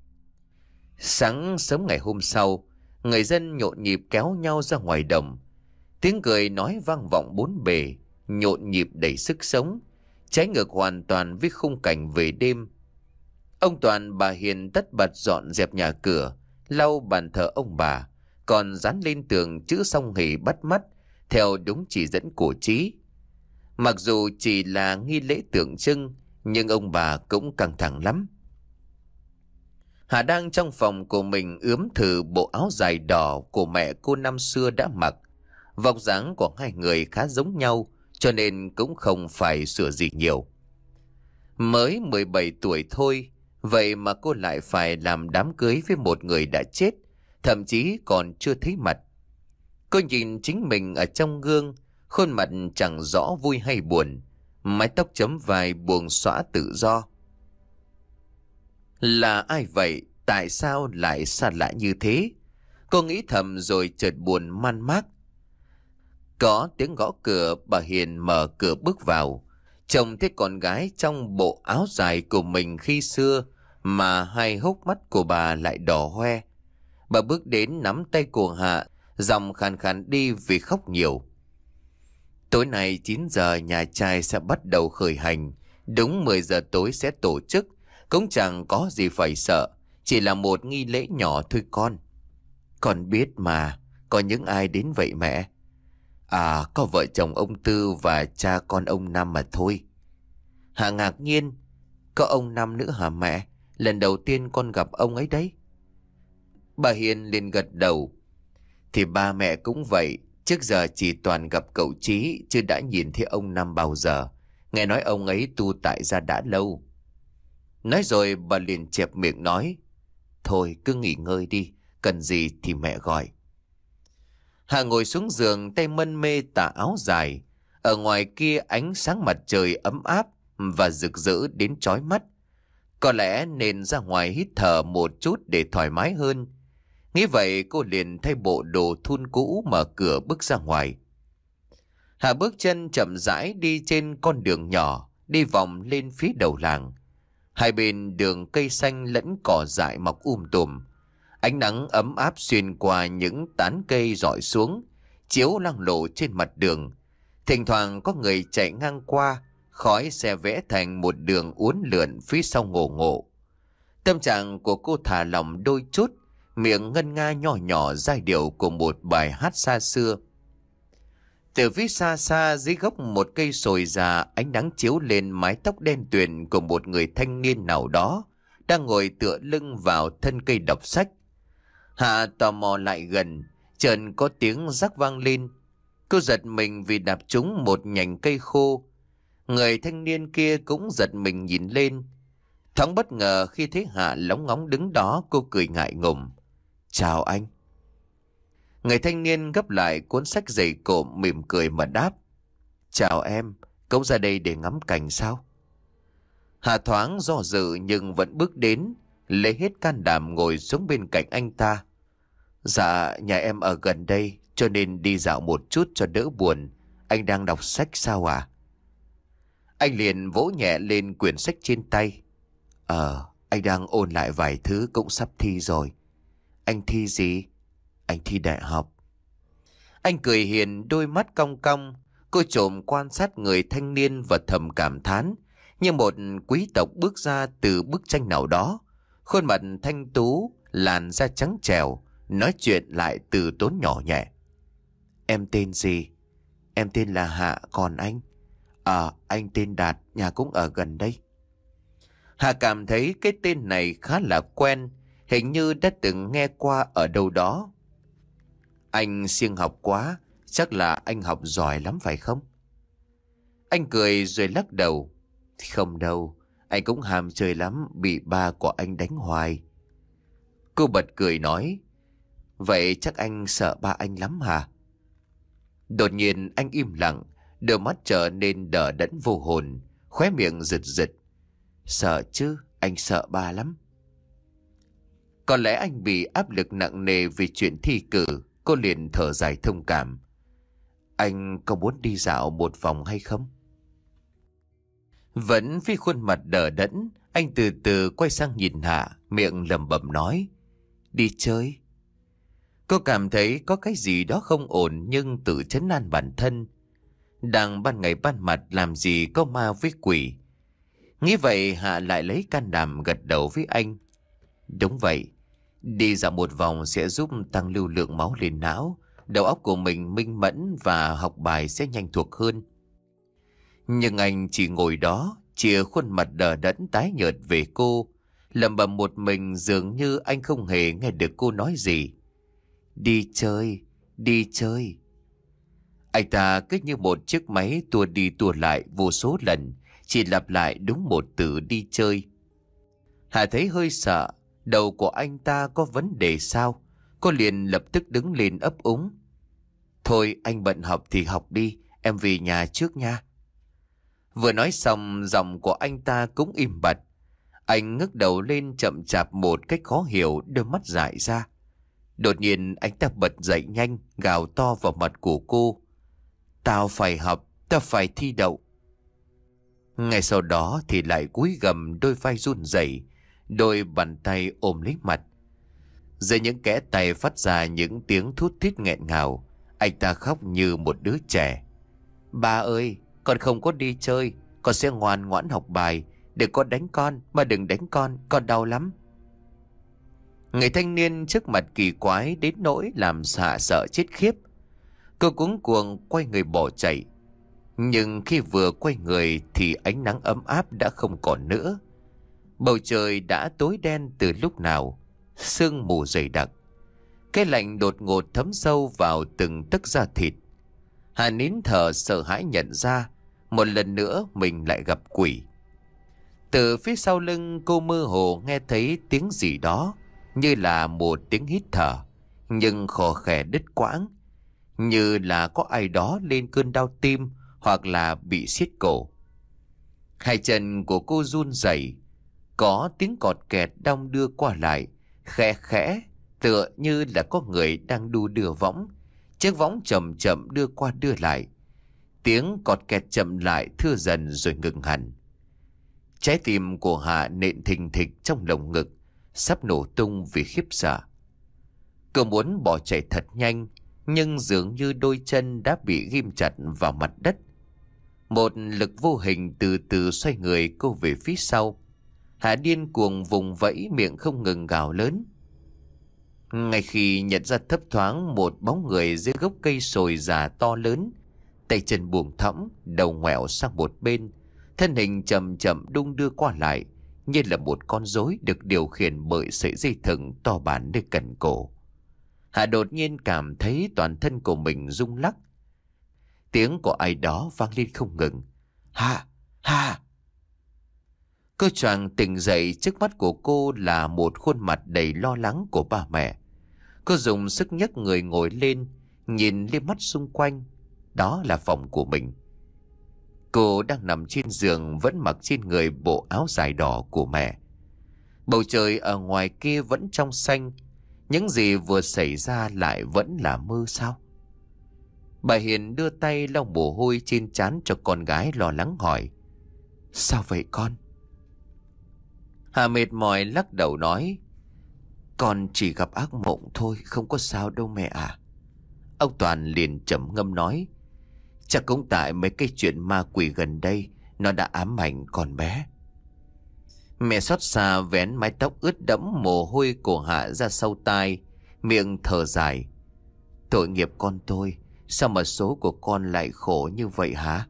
Sáng sớm ngày hôm sau, người dân nhộn nhịp kéo nhau ra ngoài đồng. Tiếng cười nói vang vọng bốn bề, nhộn nhịp đầy sức sống, trái ngược hoàn toàn với khung cảnh về đêm. Ông Toàn, bà Hiền tất bật dọn dẹp nhà cửa, lau bàn thờ ông bà, còn dán lên tường chữ Song Hỷ bắt mắt theo đúng chỉ dẫn của Chí. Mặc dù chỉ là nghi lễ tượng trưng, nhưng ông bà cũng căng thẳng lắm. Hà đang trong phòng của mình ướm thử bộ áo dài đỏ của mẹ cô năm xưa đã mặc. Vóc dáng của hai người khá giống nhau, cho nên cũng không phải sửa gì nhiều. Mới mười bảy tuổi thôi, vậy mà cô lại phải làm đám cưới với một người đã chết, thậm chí còn chưa thấy mặt. Cô nhìn chính mình ở trong gương, khuôn mặt chẳng rõ vui hay buồn, mái tóc chấm vai buông xõa tự do. Là ai vậy? Tại sao lại xa lạ như thế? Cô nghĩ thầm rồi chợt buồn man mác. Có tiếng gõ cửa, bà Hiền mở cửa bước vào. Trông thấy con gái trong bộ áo dài của mình khi xưa, mà hai hốc mắt của bà lại đỏ hoe. Bà bước đến nắm tay của Hạ, giọng khàn khàn đi vì khóc nhiều. Tối nay chín giờ nhà trai sẽ bắt đầu khởi hành. Đúng mười giờ tối sẽ tổ chức. Cũng chẳng có gì phải sợ, chỉ là một nghi lễ nhỏ thôi con. Con biết mà, có những ai đến vậy mẹ? À, có vợ chồng ông Tư và cha con ông Năm mà thôi. Hạ ngạc nhiên: Có ông Năm nữa hả mẹ? Lần đầu tiên con gặp ông ấy đấy. Bà Hiền liền gật đầu: Thì ba mẹ cũng vậy, trước giờ chỉ toàn gặp cậu Chí, chứ đã nhìn thấy ông Năm bao giờ. Nghe nói ông ấy tu tại gia đã lâu. Nói rồi bà liền chẹp miệng nói: Thôi cứ nghỉ ngơi đi, cần gì thì mẹ gọi. Hà ngồi xuống giường, tay mân mê tà áo dài. Ở ngoài kia ánh sáng mặt trời ấm áp và rực rỡ đến chói mắt. Có lẽ nên ra ngoài hít thở một chút để thoải mái hơn. Nghĩ vậy cô liền thay bộ đồ thun cũ, mở cửa bước ra ngoài. Hà bước chân chậm rãi đi trên con đường nhỏ, đi vòng lên phía đầu làng. Hai bên đường cây xanh lẫn cỏ dại mọc um tùm. Ánh nắng ấm áp xuyên qua những tán cây rọi xuống, chiếu loang lổ trên mặt đường. Thỉnh thoảng có người chạy ngang qua, khói xe vẽ thành một đường uốn lượn phía sau ngổ ngộ. Tâm trạng của cô thả lỏng đôi chút, miệng ngân nga nhỏ nhỏ giai điệu của một bài hát xa xưa. Từ phía xa xa dưới gốc một cây sồi già, ánh nắng chiếu lên mái tóc đen tuyền của một người thanh niên nào đó đang ngồi tựa lưng vào thân cây đọc sách. Hạ tò mò lại gần, chợt có tiếng rắc vang lên. Cô giật mình vì đạp trúng một nhành cây khô. Người thanh niên kia cũng giật mình nhìn lên. Thoáng bất ngờ khi thấy Hạ lóng ngóng đứng đó, cô cười ngại ngùng. Chào anh. Người thanh niên gấp lại cuốn sách dày cộm, mỉm cười mà đáp. Chào em, cậu ra đây để ngắm cảnh sao? Hạ thoáng do dự nhưng vẫn bước đến, lấy hết can đảm ngồi xuống bên cạnh anh ta. Dạ, nhà em ở gần đây, cho nên đi dạo một chút cho đỡ buồn. Anh đang đọc sách sao à? Anh liền vỗ nhẹ lên quyển sách trên tay. Ờ, anh đang ôn lại vài thứ, cũng sắp thi rồi. Anh thi gì? Anh thi đại học. Anh cười hiền, đôi mắt cong cong. Cô trộm quan sát người thanh niên và thầm cảm thán, như một quý tộc bước ra từ bức tranh nào đó. Khuôn mặt thanh tú, làn da trắng trẻo, nói chuyện lại từ tốn nhỏ nhẹ. Em tên gì? Em tên là Hạ, còn anh? À, anh tên Đạt, nhà cũng ở gần đây. Hạ cảm thấy cái tên này khá là quen, hình như đã từng nghe qua ở đâu đó. Anh siêng học quá, chắc là anh học giỏi lắm phải không? Anh cười rồi lắc đầu. Không đâu, anh cũng ham chơi lắm, bị ba của anh đánh hoài. Cô bật cười nói. Vậy chắc anh sợ ba anh lắm hả? Đột nhiên anh im lặng, đôi mắt trở nên đờ đẫn vô hồn, khóe miệng giật giật. Sợ chứ, anh sợ ba lắm. Có lẽ anh bị áp lực nặng nề vì chuyện thi cử. Cô liền thở dài thông cảm. Anh có muốn đi dạo một vòng hay không? Vẫn với khuôn mặt đờ đẫn, anh từ từ quay sang nhìn Hạ, miệng lẩm bẩm nói. Đi chơi. Cô cảm thấy có cái gì đó không ổn nhưng tự trấn an bản thân. Đang ban ngày ban mặt làm gì có ma với quỷ. Nghĩ vậy Hạ lại lấy can đảm gật đầu với anh. Đúng vậy, đi dạo một vòng sẽ giúp tăng lưu lượng máu lên não, đầu óc của mình minh mẫn và học bài sẽ nhanh thuộc hơn. Nhưng anh chỉ ngồi đó, chìa khuôn mặt đờ đẫn tái nhợt về cô, lẩm bẩm một mình dường như anh không hề nghe được cô nói gì. Đi chơi, đi chơi. Anh ta cứ như một chiếc máy tua đi tua lại vô số lần, chỉ lặp lại đúng một từ đi chơi. Hà thấy hơi sợ, đầu của anh ta có vấn đề sao? Cô liền lập tức đứng lên ấp úng. Thôi anh bận học thì học đi, em về nhà trước nha. Vừa nói xong giọng của anh ta cũng im bặt. Anh ngước đầu lên chậm chạp một cách khó hiểu, đôi mắt dại ra. Đột nhiên anh ta bật dậy nhanh, gào to vào mặt của cô. Tao phải học, tao phải thi đậu. Ngay sau đó thì lại cúi gằm, đôi vai run rẩy, đôi bàn tay ôm lấy mặt. Dưới những kẽ tay phát ra những tiếng thút thít nghẹn ngào, anh ta khóc như một đứa trẻ. Ba ơi, con không có đi chơi, con sẽ ngoan ngoãn học bài. Đừng có đánh con, mà đừng đánh con, con đau lắm. Người thanh niên trước mặt kỳ quái đến nỗi làm Hạ sợ chết khiếp. Cô cuống cuồng quay người bỏ chạy. Nhưng khi vừa quay người thì ánh nắng ấm áp đã không còn nữa. Bầu trời đã tối đen từ lúc nào, sương mù dày đặc. Cái lạnh đột ngột thấm sâu vào từng tấc da thịt. Hà nín thở sợ hãi nhận ra một lần nữa mình lại gặp quỷ. Từ phía sau lưng cô mơ hồ nghe thấy tiếng gì đó, như là một tiếng hít thở, nhưng khò khè đứt quãng, như là có ai đó lên cơn đau tim hoặc là bị siết cổ. Hai chân của cô run rẩy, có tiếng cọt kẹt đong đưa qua lại, khẽ khẽ, tựa như là có người đang đu đưa võng. Chiếc võng chậm chậm đưa qua đưa lại. Tiếng cọt kẹt chậm lại, thưa dần rồi ngừng hẳn. Trái tim của Hạ nện thình thịch trong lồng ngực, sắp nổ tung vì khiếp sợ. Cô muốn bỏ chạy thật nhanh, nhưng dường như đôi chân đã bị ghim chặt vào mặt đất. Một lực vô hình từ từ xoay người cô về phía sau. Hà điên cuồng vùng vẫy, miệng không ngừng gào lớn. Ngay khi nhận ra thấp thoáng một bóng người dưới gốc cây sồi già to lớn, tay chân buông thõng, đầu ngoẹo sang một bên, thân hình chậm chậm đung đưa qua lại, như là một con rối được điều khiển bởi sợi dây thừng to bản nơi cẩn cổ. Hà đột nhiên cảm thấy toàn thân của mình rung lắc. Tiếng của ai đó vang lên không ngừng. Hà! Hà! Cô choàng tỉnh dậy, trước mắt của cô là một khuôn mặt đầy lo lắng của ba mẹ. Cô dùng sức nhấc người ngồi lên, nhìn liếc mắt xung quanh. Đó là phòng của mình. Cô đang nằm trên giường, vẫn mặc trên người bộ áo dài đỏ của mẹ. Bầu trời ở ngoài kia vẫn trong xanh. Những gì vừa xảy ra lại vẫn là mơ sao? Bà Hiền đưa tay lau mồ hôi trên trán cho con gái, lo lắng hỏi. Sao vậy con? Hà mệt mỏi lắc đầu nói. Con chỉ gặp ác mộng thôi, không có sao đâu mẹ à. Ông Toàn liền trầm ngâm nói. Chắc cũng tại mấy cái chuyện ma quỷ gần đây, nó đã ám ảnh con bé. Mẹ xót xa vén mái tóc ướt đẫm mồ hôi của Hạ ra sau tai, miệng thở dài. Tội nghiệp con tôi, sao mà số của con lại khổ như vậy hả?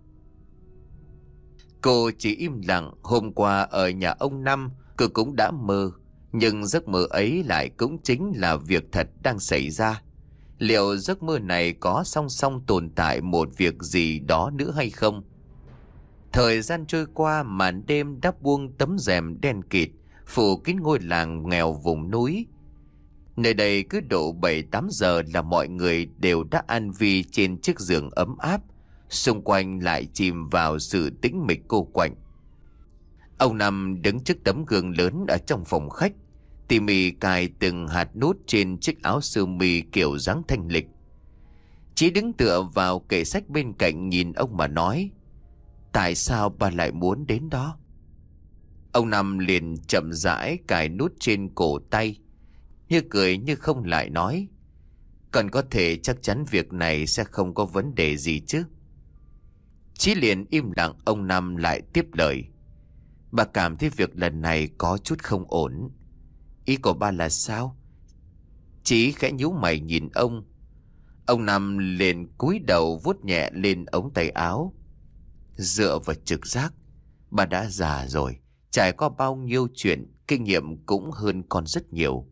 Cô chỉ im lặng. Hôm qua ở nhà ông Năm, cô cũng đã mơ, nhưng giấc mơ ấy lại cũng chính là việc thật đang xảy ra. Liệu giấc mơ này có song song tồn tại một việc gì đó nữa hay không? Thời gian trôi qua, màn đêm đã buông tấm rèm đen kịt phủ kín ngôi làng nghèo vùng núi. Nơi đây cứ độ bảy tám giờ là mọi người đều đã an vi trên chiếc giường ấm áp, xung quanh lại chìm vào sự tĩnh mịch cô quạnh. Ông Năm đứng trước tấm gương lớn ở trong phòng khách, tỉ mỉ cài từng hạt nút trên chiếc áo sơ mi kiểu dáng thanh lịch. Chí đứng tựa vào kệ sách bên cạnh nhìn ông mà nói. Tại sao bà lại muốn đến đó? Ông Năm liền chậm rãi cài nút trên cổ tay, như cười như không lại nói. Còn có thể chắc chắn việc này sẽ không có vấn đề gì chứ? Chí liền im lặng. Ông Năm lại tiếp lời. Bà cảm thấy việc lần này có chút không ổn. Ý của bà là sao? Chí khẽ nhíu mày nhìn ông. Ông Năm liền cúi đầu vuốt nhẹ lên ống tay áo. Dựa vào trực giác, bà đã già rồi, trải qua bao nhiêu chuyện, kinh nghiệm cũng hơn con rất nhiều.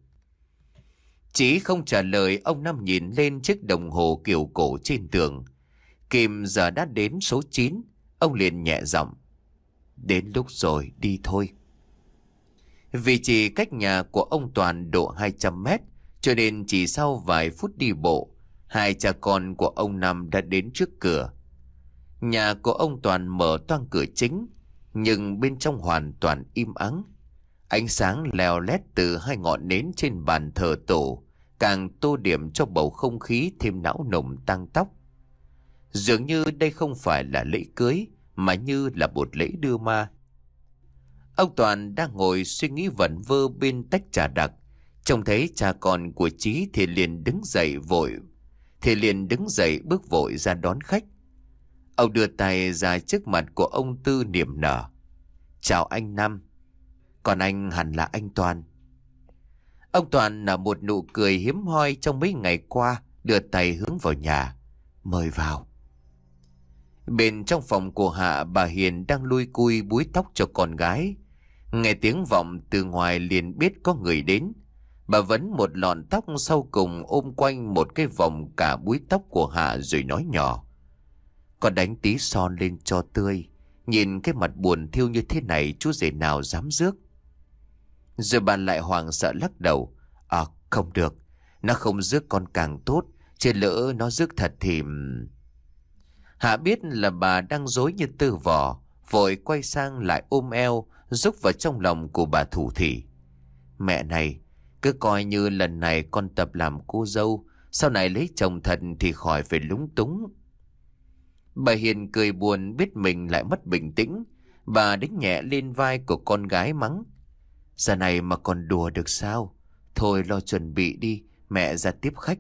Chí không trả lời. Ông Năm nhìn lên chiếc đồng hồ kiểu cổ trên tường. Kim giờ đã đến số chín. Ông liền nhẹ giọng. Đến lúc rồi, đi thôi. Vì chỉ cách nhà của ông Toàn độ hai trăm mét, cho nên chỉ sau vài phút đi bộ, hai cha con của ông Năm đã đến trước cửa. Nhà của ông Toàn mở toang cửa chính, nhưng bên trong hoàn toàn im ắng. Ánh sáng leo lét từ hai ngọn nến trên bàn thờ tổ càng tô điểm cho bầu không khí thêm não nùng tang tóc. Dường như đây không phải là lễ cưới, mà như là một lễ đưa ma. Ông Toàn đang ngồi suy nghĩ vẩn vơ bên tách trà đặc, trông thấy cha con của Chí thì liền đứng dậy vội, thì liền đứng dậy bước vội ra đón khách. Ông đưa tay ra trước mặt của ông Tư niềm nở. Chào anh Năm. Còn anh hẳn là anh Toàn. Ông Toàn nở một nụ cười hiếm hoi trong mấy ngày qua, đưa tay hướng vào nhà. Mời vào. Bên trong phòng của Hạ, bà Hiền đang lui cui búi tóc cho con gái. Nghe tiếng vọng từ ngoài liền biết có người đến. Bà vấn một lọn tóc, sau cùng ôm quanh một cái vòng cả búi tóc của Hạ rồi nói nhỏ. Con đánh tí son lên cho tươi. Nhìn cái mặt buồn thiêu như thế này, chú rể nào dám rước. Rồi bà lại hoảng sợ lắc đầu. À không được, nó không rước con càng tốt, chứ lỡ nó rước thật thì... Hạ biết là bà đang dối như tơ vò, vội quay sang lại ôm eo, rúc vào trong lòng của bà thủ thỉ. Mẹ này, cứ coi như lần này con tập làm cô dâu, sau này lấy chồng thật thì khỏi phải lúng túng. Bà Hiền cười buồn, biết mình lại mất bình tĩnh. Bà đánh nhẹ lên vai của con gái mắng. Giờ này mà còn đùa được sao? Thôi lo chuẩn bị đi, mẹ ra tiếp khách.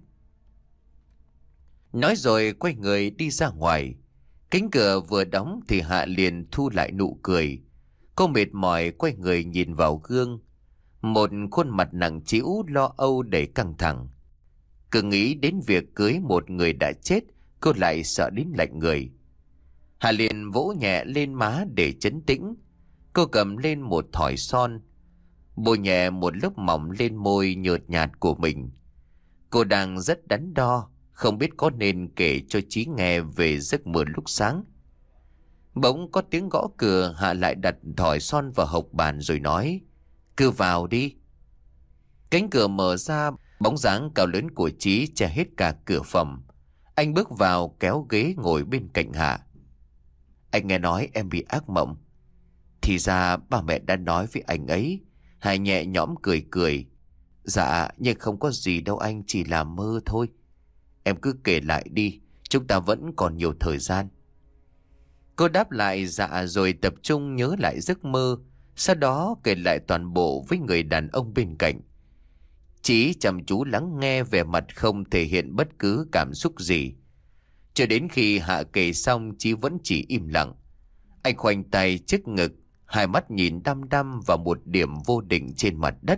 Nói rồi quay người đi ra ngoài. Cánh cửa vừa đóng thì Hạ liền thu lại nụ cười. Cô mệt mỏi quay người nhìn vào gương. Một khuôn mặt nặng trĩu lo âu đầy căng thẳng. Cứ nghĩ đến việc cưới một người đã chết, cô lại sợ đến lạnh người. Hạ liền vỗ nhẹ lên má để trấn tĩnh. Cô cầm lên một thỏi son, bôi nhẹ một lớp mỏng lên môi nhợt nhạt của mình. Cô đang rất đắn đo, không biết có nên kể cho Chí nghe về giấc mơ lúc sáng. Bỗng có tiếng gõ cửa. Hạ lại đặt thỏi son vào hộc bàn rồi nói: "Cứ vào đi." Cánh cửa mở ra, bóng dáng cao lớn của Chí che hết cả cửa phòng. Anh bước vào kéo ghế ngồi bên cạnh Hạ. "Anh nghe nói em bị ác mộng." "Thì ra ba mẹ đã nói với anh ấy." Hạ nhẹ nhõm cười cười. "Dạ, nhưng không có gì đâu anh, chỉ là mơ thôi." "Em cứ kể lại đi, chúng ta vẫn còn nhiều thời gian." Cô đáp lại dạ rồi tập trung nhớ lại giấc mơ. Sau đó kể lại toàn bộ với người đàn ông bên cạnh. Chí chăm chú lắng nghe, vẻ mặt không thể hiện bất cứ cảm xúc gì. Cho đến khi Hạ kể xong, Chí vẫn chỉ im lặng. Anh khoanh tay trước ngực, hai mắt nhìn đăm đăm vào một điểm vô định trên mặt đất.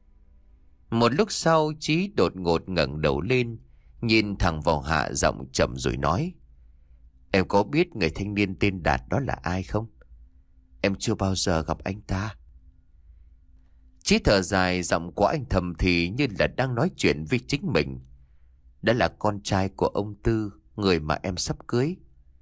Một lúc sau, Chí đột ngột ngẩng đầu lên, nhìn thẳng vào Hạ, giọng trầm rồi nói: "Em có biết người thanh niên tên Đạt đó là ai không?" "Em chưa bao giờ gặp anh ta." Chí thở dài, giọng của anh thầm thì như là đang nói chuyện với chính mình. "Đó là con trai của ông Tư, người mà em sắp cưới."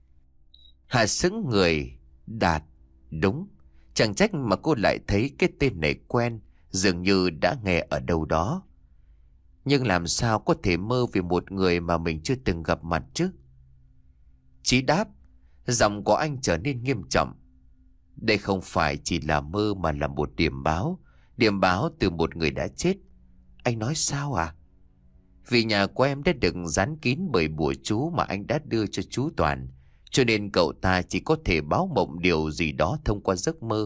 Hạ sững người. Đạt? Đúng. Chẳng trách mà cô lại thấy cái tên này quen, dường như đã nghe ở đâu đó. Nhưng làm sao có thể mơ về một người mà mình chưa từng gặp mặt chứ? Chí đáp. Giọng của anh trở nên nghiêm trọng. "Đây không phải chỉ là mơ mà là một điểm báo. Điểm báo từ một người đã chết." "Anh nói sao à?" "Vì nhà của em đã được dán kín bởi bùa chú mà anh đã đưa cho chú Toàn, cho nên cậu ta chỉ có thể báo mộng điều gì đó thông qua giấc mơ."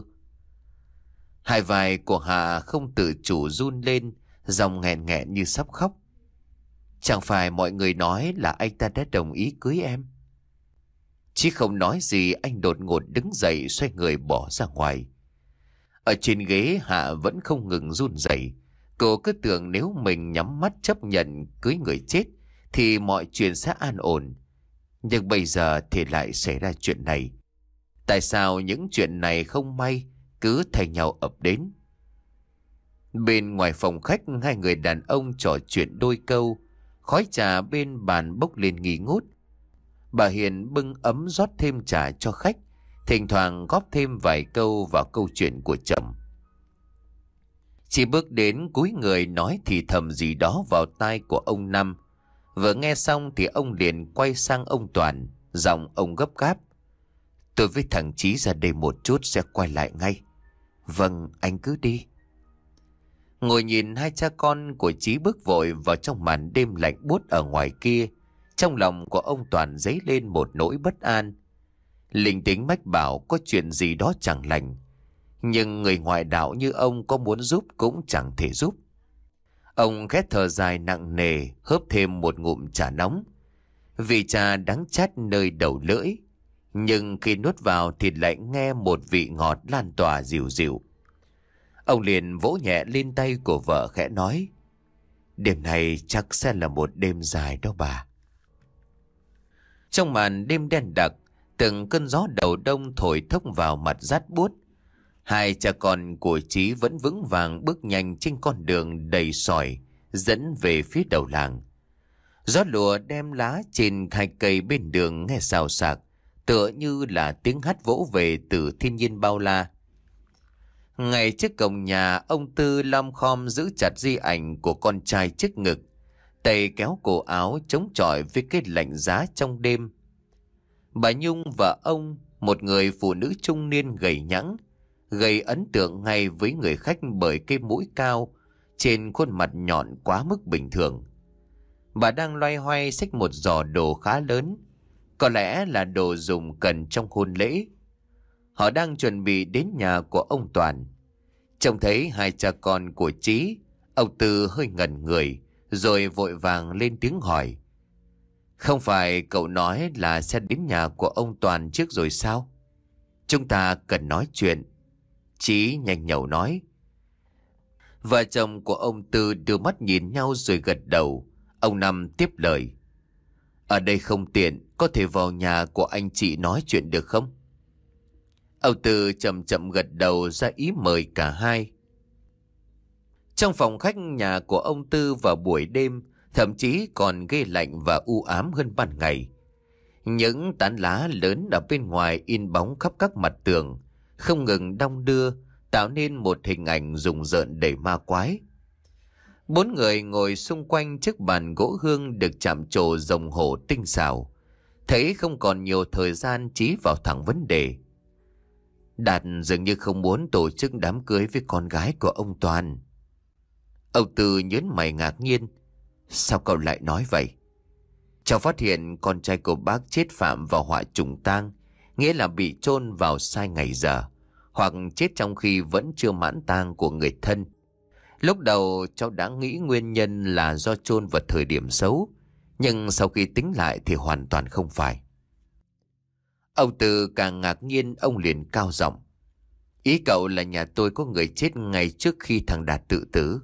Hai vai của Hạ không tự chủ run lên, giọng nghẹn nghẹn như sắp khóc. "Chẳng phải mọi người nói là anh ta đã đồng ý cưới em?" Chí không nói gì, anh đột ngột đứng dậy xoay người bỏ ra ngoài. Ở trên ghế, Hạ vẫn không ngừng run rẩy. Cô cứ tưởng nếu mình nhắm mắt chấp nhận cưới người chết thì mọi chuyện sẽ an ổn. Nhưng bây giờ thì lại xảy ra chuyện này. Tại sao những chuyện này không may cứ thay nhau ập đến? Bên ngoài phòng khách, hai người đàn ông trò chuyện đôi câu. Khói trà bên bàn bốc lên nghi ngút. Bà Hiền bưng ấm rót thêm trà cho khách, thỉnh thoảng góp thêm vài câu vào câu chuyện của chồng. Chỉ bước đến cúi người nói thì thầm gì đó vào tai của ông Năm. Vừa nghe xong thì ông liền quay sang ông Toàn, giọng ông gấp gáp: "Tôi với thằng Chí ra đây một chút, sẽ quay lại ngay." "Vâng, anh cứ đi." Ngồi nhìn hai cha con của Chí bước vội vào trong màn đêm lạnh buốt ở ngoài kia, trong lòng của ông Toàn dấy lên một nỗi bất an. Linh tính mách bảo có chuyện gì đó chẳng lành, nhưng người ngoại đạo như ông có muốn giúp cũng chẳng thể giúp. Ông khẽ thở dài nặng nề, hớp thêm một ngụm trà nóng. Vị trà đắng chát nơi đầu lưỡi, nhưng khi nuốt vào thì lại nghe một vị ngọt lan tỏa dịu dịu. Ông liền vỗ nhẹ lên tay của vợ khẽ nói: "Đêm này chắc sẽ là một đêm dài đó bà." Trong màn đêm đen đặc, từng cơn gió đầu đông thổi thốc vào mặt rát buốt. Hai cha con của Chí vẫn vững vàng bước nhanh trên con đường đầy sỏi dẫn về phía đầu làng. Gió lùa đem lá trên hai cây bên đường nghe xào xạc, tựa như là tiếng hát vỗ về từ thiên nhiên bao la. Ngay trước cổng nhà, ông Tư lom khom giữ chặt di ảnh của con trai trước ngực, tay kéo cổ áo chống chọi với cái lạnh giá trong đêm. Bà Nhung và ông, một người phụ nữ trung niên gầy nhẵng, gây ấn tượng ngay với người khách bởi cái mũi cao trên khuôn mặt nhọn quá mức bình thường. Bà đang loay hoay xách một giỏ đồ khá lớn, có lẽ là đồ dùng cần trong hôn lễ. Họ đang chuẩn bị đến nhà của ông Toàn. Trông thấy hai cha con của Chí, ông Tư hơi ngẩn người, rồi vội vàng lên tiếng hỏi. Không phải cậu nói là sẽ đến nhà của ông Toàn trước rồi sao? Chúng ta cần nói chuyện. Chí nhanh nhẩu nói. Vợ chồng của ông Tư đưa mắt nhìn nhau rồi gật đầu. Ông Năm tiếp lời. Ở đây không tiện, có thể vào nhà của anh chị nói chuyện được không? Ông Tư chậm chậm gật đầu ra ý mời cả hai. Trong phòng khách nhà của ông Tư vào buổi đêm, thậm chí còn ghê lạnh và u ám hơn ban ngày. Những tán lá lớn ở bên ngoài in bóng khắp các mặt tường, không ngừng đong đưa, tạo nên một hình ảnh rùng rợn đầy ma quái. Bốn người ngồi xung quanh chiếc bàn gỗ hương được chạm trổ rồng hổ tinh xảo. Thấy không còn nhiều thời gian, Chí vào thẳng vấn đề. Đạt dường như không muốn tổ chức đám cưới với con gái của ông Toàn. Ông Tư nhớn mày ngạc nhiên. Sao cậu lại nói vậy? Cháu phát hiện con trai của bác chết phạm vào họa trùng tang, nghĩa là bị chôn vào sai ngày giờ, hoặc chết trong khi vẫn chưa mãn tang của người thân. Lúc đầu cháu đã nghĩ nguyên nhân là do chôn vào thời điểm xấu, nhưng sau khi tính lại thì hoàn toàn không phải. Ông Tư càng ngạc nhiên, ông liền cao giọng. Ý cậu là nhà tôi có người chết ngay trước khi thằng Đạt tự tử.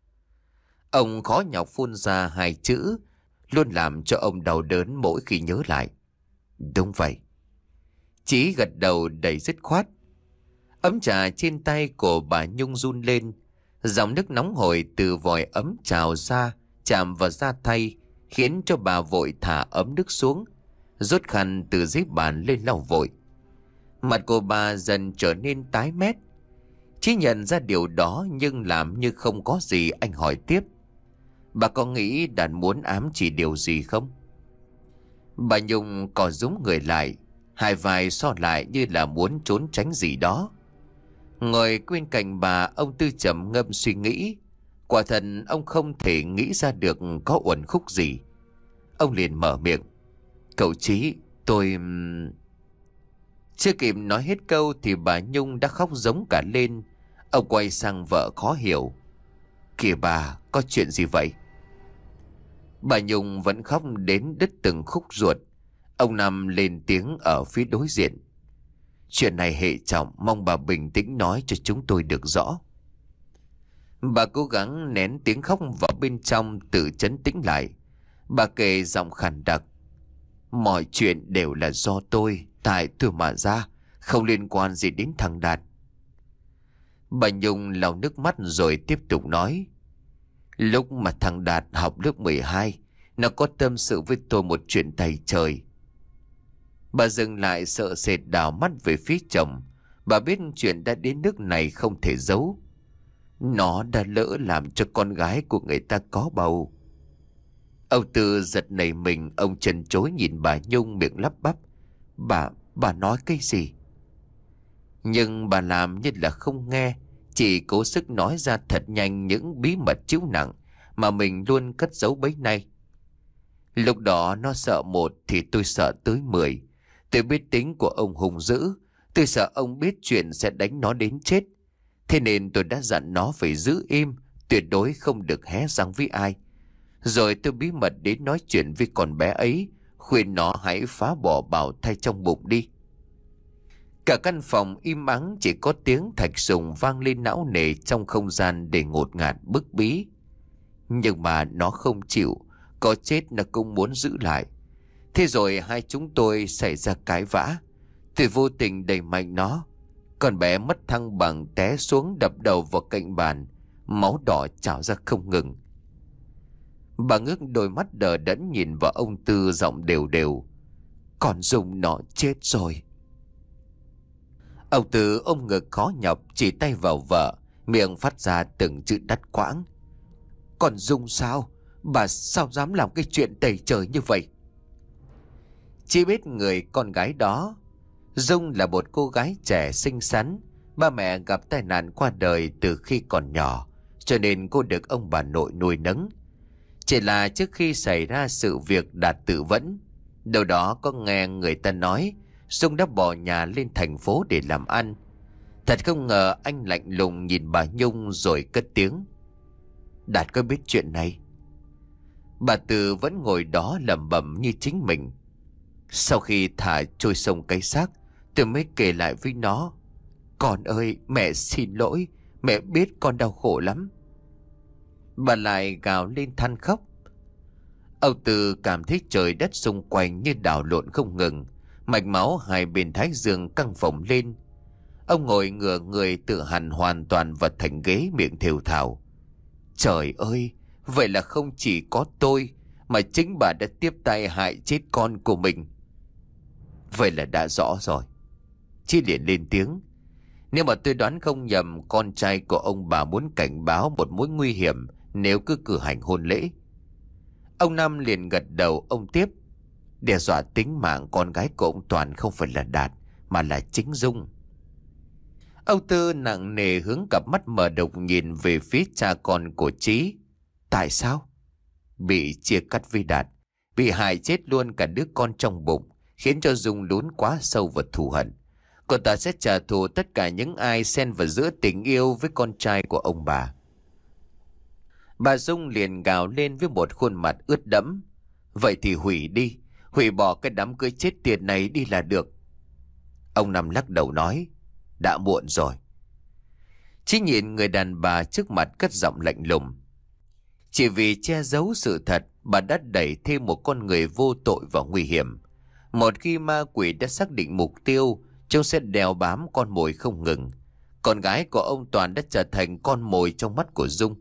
Ông khó nhọc phun ra hai chữ, luôn làm cho ông đau đớn mỗi khi nhớ lại. Đúng vậy. Chí gật đầu đầy dứt khoát. Ấm trà trên tay của bà Nhung run lên. Dòng nước nóng hổi từ vòi ấm trào ra, chạm vào da thay, khiến cho bà vội thả ấm nước xuống, rút khăn từ dưới bàn lên lau vội. Mặt của bà dần trở nên tái mét. Chí nhận ra điều đó nhưng làm như không có gì, anh hỏi tiếp. Bà có nghĩ Đạt muốn ám chỉ điều gì không? Bà Nhung cò rúm người lại, hai vai so lại như là muốn trốn tránh gì đó. Ngồi bên cạnh bà, ông Tư trầm ngâm suy nghĩ. Quả thật ông không thể nghĩ ra được có uẩn khúc gì. Ông liền mở miệng. Cậu Chí, tôi... Chưa kịp nói hết câu thì bà Nhung đã khóc giống cả lên. Ông quay sang vợ khó hiểu. Kìa bà, có chuyện gì vậy? Bà Nhung vẫn khóc đến đứt từng khúc ruột. Ông Năm lên tiếng ở phía đối diện. Chuyện này hệ trọng, mong bà bình tĩnh nói cho chúng tôi được rõ. Bà cố gắng nén tiếng khóc vào bên trong, tự trấn tĩnh lại. Bà kể giọng khàn đặc. Mọi chuyện đều là do tôi, tại tôi mà ra, không liên quan gì đến thằng Đạt. Bà Nhung lau nước mắt rồi tiếp tục nói. Lúc mà thằng Đạt học lớp mười hai, nó có tâm sự với tôi một chuyện tày trời. Bà dừng lại sợ sệt đảo mắt về phía chồng. Bà biết chuyện đã đến nước này không thể giấu. Nó đã lỡ làm cho con gái của người ta có bầu. Ông Tư giật nảy mình, ông chần chối nhìn bà Nhung miệng lắp bắp. Bà, bà nói cái gì? Nhưng bà làm như là không nghe, chỉ cố sức nói ra thật nhanh những bí mật chịu nặng mà mình luôn cất giấu bấy nay. Lúc đó nó sợ một thì tôi sợ tới mười. Tôi biết tính của ông hung dữ, tôi sợ ông biết chuyện sẽ đánh nó đến chết. Thế nên tôi đã dặn nó phải giữ im, tuyệt đối không được hé răng với ai. Rồi tôi bí mật đến nói chuyện với con bé ấy, khuyên nó hãy phá bỏ bào thai trong bụng đi. Cả căn phòng im ắng, chỉ có tiếng thạch sùng vang lên não nề trong không gian để ngột ngạt bức bí. Nhưng mà nó không chịu, có chết nó cũng muốn giữ lại. Thế rồi hai chúng tôi xảy ra cãi vã. Tôi vô tình đẩy mạnh nó. Con bé mất thăng bằng té xuống đập đầu vào cạnh bàn, máu đỏ trào ra không ngừng. Bà ngước đôi mắt đờ đẫn nhìn vào ông Tư, giọng đều đều. Còn Dung nó chết rồi. Ông Tư ôm ngực khó nhọc, chỉ tay vào vợ, miệng phát ra từng chữ đắt quãng. Còn Dung sao? Bà sao dám làm cái chuyện tày trời như vậy? Chỉ biết người con gái đó. Dung là một cô gái trẻ xinh xắn. Ba mẹ gặp tai nạn qua đời từ khi còn nhỏ, cho nên cô được ông bà nội nuôi nấng. Chỉ là trước khi xảy ra sự việc Đạt tự vẫn, đâu đó có nghe người ta nói Dung đã bỏ nhà lên thành phố để làm ăn. Thật không ngờ anh lạnh lùng nhìn bà Nhung rồi cất tiếng. Đạt có biết chuyện này? Bà Từ vẫn ngồi đó lẩm bẩm như chính mình. Sau khi thả trôi sông cái xác, tôi mới kể lại với nó: Con ơi, mẹ xin lỗi, mẹ biết con đau khổ lắm. Bà lại gào lên than khóc. Âu Tư cảm thấy trời đất xung quanh như đảo lộn không ngừng, mạch máu hai bên thái dương căng phồng lên. Ông ngồi ngửa người tự hằn hoàn toàn vào thành ghế, miệng thều thào: Trời ơi, vậy là không chỉ có tôi, mà chính bà đã tiếp tay hại chết con của mình. Vậy là đã rõ rồi. Chí liền lên tiếng: Nếu mà tôi đoán không nhầm, con trai của ông bà muốn cảnh báo một mối nguy hiểm nếu cứ cử hành hôn lễ. Ông Năm liền gật đầu. Ông tiếp: Đe dọa tính mạng con gái của ông Toàn không phải là Đạt, mà là chính Dung. Âu Tư nặng nề hướng cặp mắt mờ đục nhìn về phía cha con của Chí. Tại sao? Bị chia cắt với Đạt, bị hại chết luôn cả đứa con trong bụng, khiến cho Dung lún quá sâu vào thù hận. Cô ta sẽ trả thù tất cả những ai xen vào giữa tình yêu với con trai của ông bà. Bà Dung liền gào lên với một khuôn mặt ướt đẫm: Vậy thì hủy đi, hủy bỏ cái đám cưới chết tiệt này đi là được. Ông Năm lắc đầu nói: Đã muộn rồi. Chỉ nhìn người đàn bà trước mặt cất giọng lạnh lùng. Chỉ vì che giấu sự thật, bà đã đẩy thêm một con người vô tội vào nguy hiểm. Một khi ma quỷ đã xác định mục tiêu, chúng sẽ đèo bám con mồi không ngừng. Con gái của ông Toàn đã trở thành con mồi trong mắt của Dung.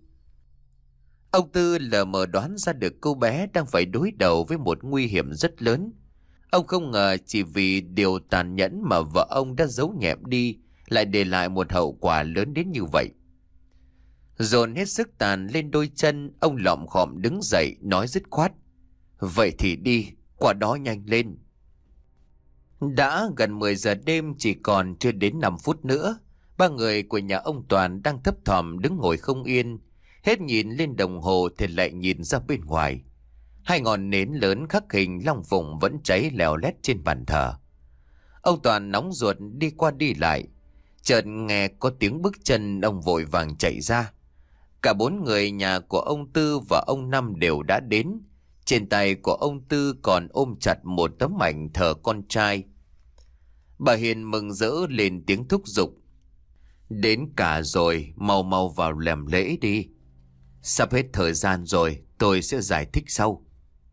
Ông Tư lờ mờ đoán ra được cô bé đang phải đối đầu với một nguy hiểm rất lớn. Ông không ngờ chỉ vì điều tàn nhẫn mà vợ ông đã giấu nhẹm đi, lại để lại một hậu quả lớn đến như vậy. Dồn hết sức tàn lên đôi chân, ông lọm khọm đứng dậy nói dứt khoát: Vậy thì đi, qua đó nhanh lên. Đã gần mười giờ đêm, chỉ còn chưa đến năm phút nữa. Ba người của nhà ông Toàn đang thấp thỏm đứng ngồi không yên. Hết nhìn lên đồng hồ thì lại nhìn ra bên ngoài. Hai ngọn nến lớn khắc hình long phụng vẫn cháy lèo lét trên bàn thờ. Ông Toàn nóng ruột đi qua đi lại. Chợt nghe có tiếng bước chân, ông vội vàng chạy ra. Cả bốn người nhà của ông Tư và ông Năm đều đã đến. Trên tay của ông Tư còn ôm chặt một tấm ảnh thờ con trai. Bà Hiền mừng rỡ lên tiếng thúc giục: Đến cả rồi, mau mau vào làm lễ đi. Sắp hết thời gian rồi, tôi sẽ giải thích sau.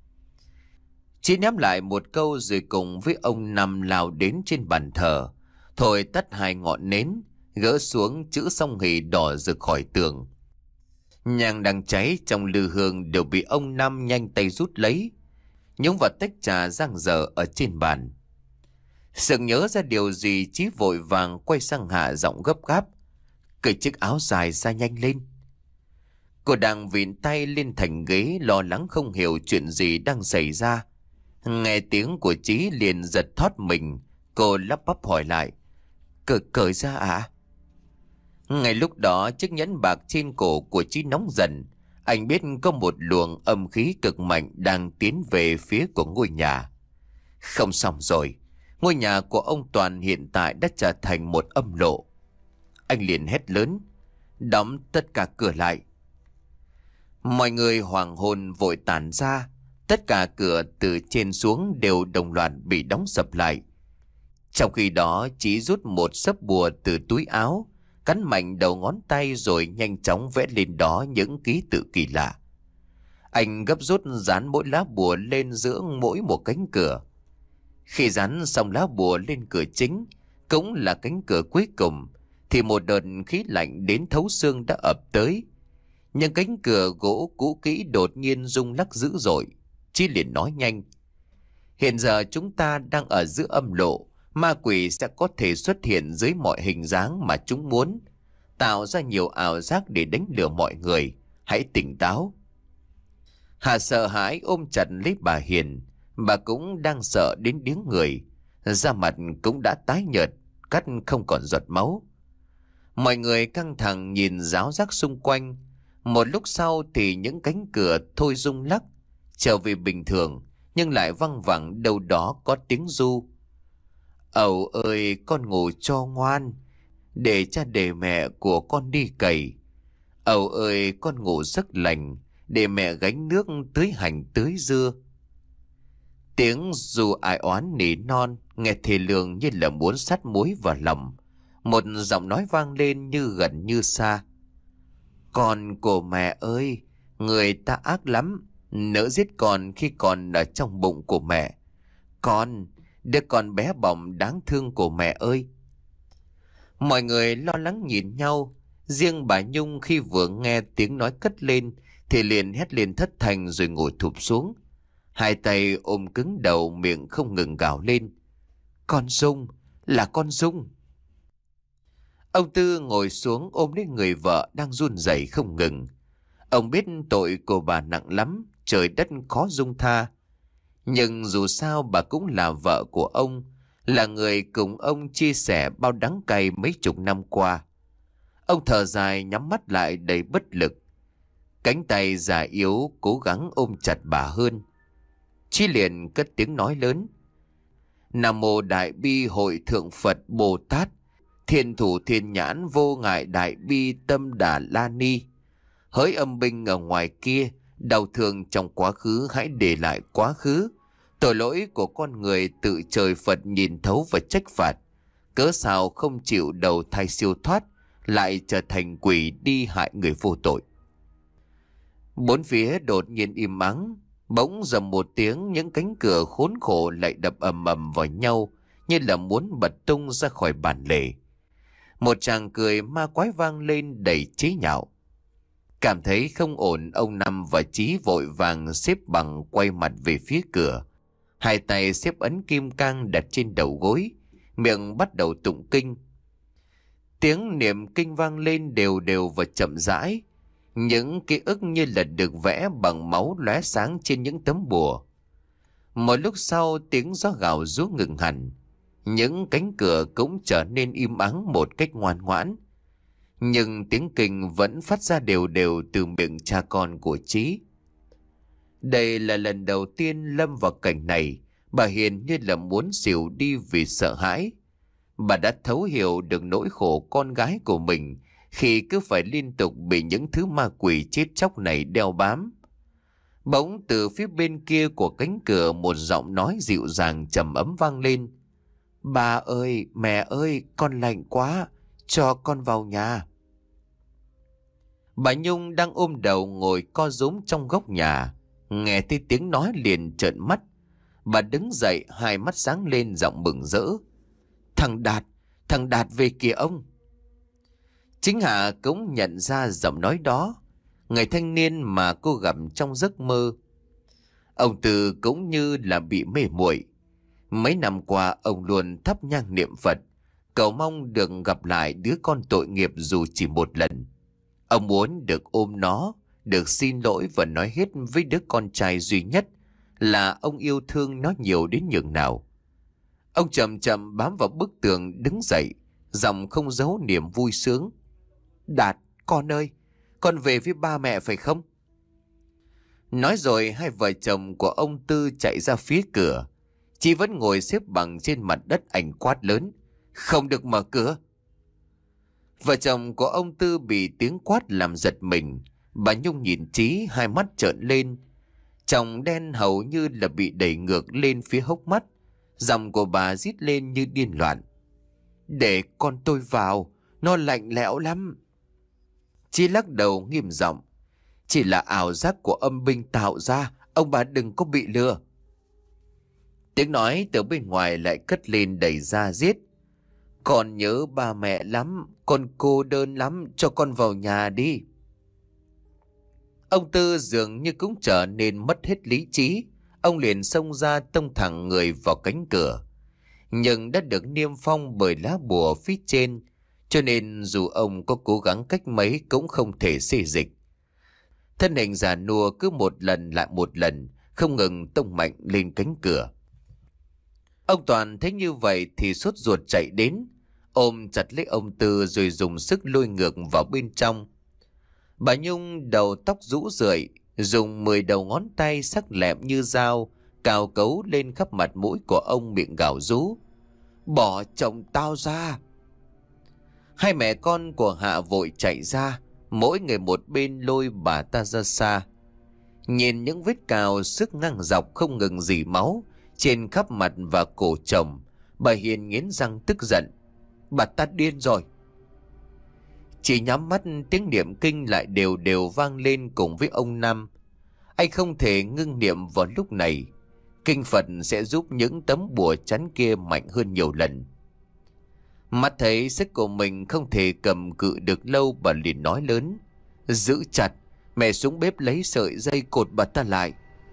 Chỉ ném lại một câu rồi cùng với ông Năm lao đến trên bàn thờ, thổi tắt hai ngọn nến, gỡ xuống chữ song hỷ đỏ rực khỏi tường. Nhang đang cháy trong lư hương đều bị ông Năm nhanh tay rút lấy, nhúng vào tách trà giang dở ở trên bàn. Sực nhớ ra điều gì, Chí vội vàng quay sang Hạ giọng gấp gáp: Cởi chiếc áo dài ra nhanh lên. Cô đang vịn tay lên thành ghế, lo lắng không hiểu chuyện gì đang xảy ra. Nghe tiếng của Chí liền giật thót mình. Cô lắp bắp hỏi lại: Cởi cởi ra à? Ngay lúc đó chiếc nhẫn bạc trên cổ của Chí nóng dần. Anh biết có một luồng âm khí cực mạnh đang tiến về phía của ngôi nhà. Không xong rồi, ngôi nhà của ông Toàn hiện tại đã trở thành một âm lộ. Anh liền hét lớn: Đóng tất cả cửa lại. Mọi người hoảng hồn vội tản ra. Tất cả cửa từ trên xuống đều đồng loạt bị đóng sập lại. Trong khi đó, Chí rút một xấp bùa từ túi áo, cắn mạnh đầu ngón tay rồi nhanh chóng vẽ lên đó những ký tự kỳ lạ. Anh gấp rút dán mỗi lá bùa lên giữa mỗi một cánh cửa. Khi dán xong lá bùa lên cửa chính, cũng là cánh cửa cuối cùng, thì một đợt khí lạnh đến thấu xương đã ập tới. Nhưng cánh cửa gỗ cũ kỹ đột nhiên rung lắc dữ dội. Chí liền nói nhanh: Hiện giờ chúng ta đang ở giữa âm lộ. Ma quỷ sẽ có thể xuất hiện dưới mọi hình dáng mà chúng muốn, tạo ra nhiều ảo giác để đánh lừa mọi người. Hãy tỉnh táo. Hà sợ hãi ôm chặt lấy bà Hiền. Bà cũng đang sợ đến điếng người, da mặt cũng đã tái nhợt, cắt không còn giọt máu. Mọi người căng thẳng nhìn ráo rác xung quanh. Một lúc sau thì những cánh cửa thôi rung lắc, trở về bình thường, nhưng lại văng vẳng đâu đó có tiếng ru: Ẩu ơi, con ngủ cho ngoan, để cha để mẹ của con đi cày. Ẩu ơi, con ngủ giấc lành, để mẹ gánh nước tưới hành tưới dưa. Tiếng dù ai oán nỉ non nghe thê lương như là muốn sắt muối vào lòng. Một giọng nói vang lên như gần như xa: "Con của mẹ ơi, người ta ác lắm, nỡ giết con khi còn ở trong bụng của mẹ. Con, đứa con bé bỏng đáng thương của mẹ ơi." Mọi người lo lắng nhìn nhau. Riêng bà Nhung khi vừa nghe tiếng nói cất lên thì liền hét lên thất thanh rồi ngồi thụp xuống. Hai tay ôm cứng đầu, miệng không ngừng gào lên: "Con Dung, là con Dung." Ông Tư ngồi xuống ôm lấy người vợ đang run rẩy không ngừng. Ông biết tội của bà nặng lắm, trời đất khó dung tha. Nhưng dù sao bà cũng là vợ của ông, là người cùng ông chia sẻ bao đắng cay mấy chục năm qua. Ông thở dài nhắm mắt lại đầy bất lực. Cánh tay già yếu cố gắng ôm chặt bà hơn. Chí liền cất tiếng nói lớn: "Nam mô Đại Bi Hội Thượng Phật Bồ Tát, Thiên Thủ Thiên Nhãn Vô Ngại Đại Bi Tâm Đà La Ni. Hỡi âm binh ở ngoài kia, đau thương trong quá khứ hãy để lại quá khứ. Tội lỗi của con người tự trời Phật nhìn thấu và trách phạt. Cớ sao không chịu đầu thai siêu thoát, lại trở thành quỷ đi hại người vô tội." Bốn phía đột nhiên im ắng. Bỗng dầm một tiếng, những cánh cửa khốn khổ lại đập ầm ầm vào nhau như là muốn bật tung ra khỏi bản lề. Một tràng cười ma quái vang lên đầy chế nhạo. Cảm thấy không ổn, ông Năm và Chí vội vàng xếp bằng quay mặt về phía cửa. Hai tay xếp ấn kim cang đặt trên đầu gối, miệng bắt đầu tụng kinh. Tiếng niệm kinh vang lên đều đều và chậm rãi. Những ký ức như là được vẽ bằng máu lóe sáng trên những tấm bùa. Một lúc sau tiếng gió gào rú ngừng hẳn. Những cánh cửa cũng trở nên im ắng một cách ngoan ngoãn. Nhưng tiếng kinh vẫn phát ra đều đều từ miệng cha con của Chí. Đây là lần đầu tiên lâm vào cảnh này. Bà Hiền như là muốn xỉu đi vì sợ hãi. Bà đã thấu hiểu được nỗi khổ con gái của mình khi cứ phải liên tục bị những thứ ma quỷ chết chóc này đeo bám. Bỗng từ phía bên kia của cánh cửa một giọng nói dịu dàng trầm ấm vang lên: "Bà ơi, mẹ ơi, con lạnh quá, cho con vào nhà." Bà Nhung đang ôm đầu ngồi co rúm trong góc nhà, nghe thấy tiếng nói liền trợn mắt. Bà đứng dậy, hai mắt sáng lên, giọng mừng rỡ: "Thằng Đạt, thằng Đạt về kìa ông." Chính Hạ cũng nhận ra giọng nói đó, người thanh niên mà cô gặp trong giấc mơ. Ông Tư cũng như là bị mê muội. Mấy năm qua ông luôn thắp nhang niệm Phật, cầu mong được gặp lại đứa con tội nghiệp dù chỉ một lần. Ông muốn được ôm nó, được xin lỗi và nói hết với đứa con trai duy nhất là ông yêu thương nó nhiều đến nhường nào. Ông chậm chậm bám vào bức tường đứng dậy, giọng không giấu niềm vui sướng: "Đạt, con ơi, con về với ba mẹ phải không?" Nói rồi hai vợ chồng của ông Tư chạy ra phía cửa. Chị vẫn ngồi xếp bằng trên mặt đất, ảnh quát lớn: "Không được mở cửa!" Vợ chồng của ông Tư bị tiếng quát làm giật mình. Bà Nhung nhìn Chí, hai mắt trợn lên. Tròng đen hầu như là bị đẩy ngược lên phía hốc mắt. Giọng của bà rít lên như điên loạn: "Để con tôi vào, nó lạnh lẽo lắm." Chí lắc đầu nghiêm giọng: "Chỉ là ảo giác của âm binh tạo ra, ông bà đừng có bị lừa." Tiếng nói từ bên ngoài lại cất lên đầy da diết: "Con nhớ ba mẹ lắm, con cô đơn lắm, cho con vào nhà đi." Ông Tư dường như cũng trở nên mất hết lý trí. Ông liền xông ra tông thẳng người vào cánh cửa. Nhưng đã được niêm phong bởi lá bùa phía trên, cho nên dù ông có cố gắng cách mấy cũng không thể xê dịch. Thân hình già nua cứ một lần lại một lần không ngừng tông mạnh lên cánh cửa. Ông Toàn thấy như vậy thì sốt ruột chạy đến, ôm chặt lấy ông Tư rồi dùng sức lôi ngược vào bên trong. Bà Nhung đầu tóc rũ rượi, dùng mười đầu ngón tay sắc lẹm như dao cào cấu lên khắp mặt mũi của ông, miệng gào rú: "Bỏ chồng tao ra!" Hai mẹ con của Hạ vội chạy ra, mỗi người một bên lôi bà ta ra xa. Nhìn những vết cào xước ngang dọc không ngừng rỉ máu trên khắp mặt và cổ chồng, bà Hiền nghiến răng tức giận. Bà ta điên rồi. Chỉ nhắm mắt, tiếng niệm kinh lại đều đều vang lên cùng với ông Năm. Anh không thể ngưng niệm vào lúc này. Kinh Phật sẽ giúp những tấm bùa chắn kia mạnh hơn nhiều lần. Mắt thấy sức của mình không thể cầm cự được lâu, bà liền nói lớn. Giữ chặt, mẹ xuống bếp lấy sợi dây cột bà ta lại.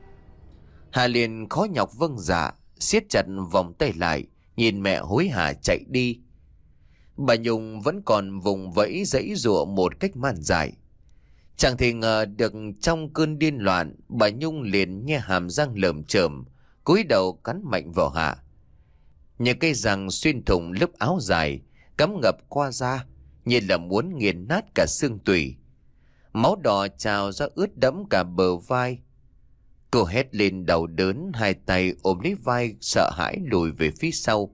Hà liền khó nhọc vâng dạ, siết chặt vòng tay lại, nhìn mẹ hối hả chạy đi. Bà Nhung vẫn còn vùng vẫy giãy giụa một cách man dại. Chẳng thể ngờ được trong cơn điên loạn, bà Nhung liền nhe hàm răng lởm chởm, cúi đầu cắn mạnh vào Hạ. Những cây răng xuyên thủng lớp áo dài, cắm ngập qua da, như là muốn nghiền nát cả xương tủy. Máu đỏ trào ra ướt đẫm cả bờ vai. Cô hét lên đau đớn, hai tay ôm lấy vai sợ hãi lùi về phía sau.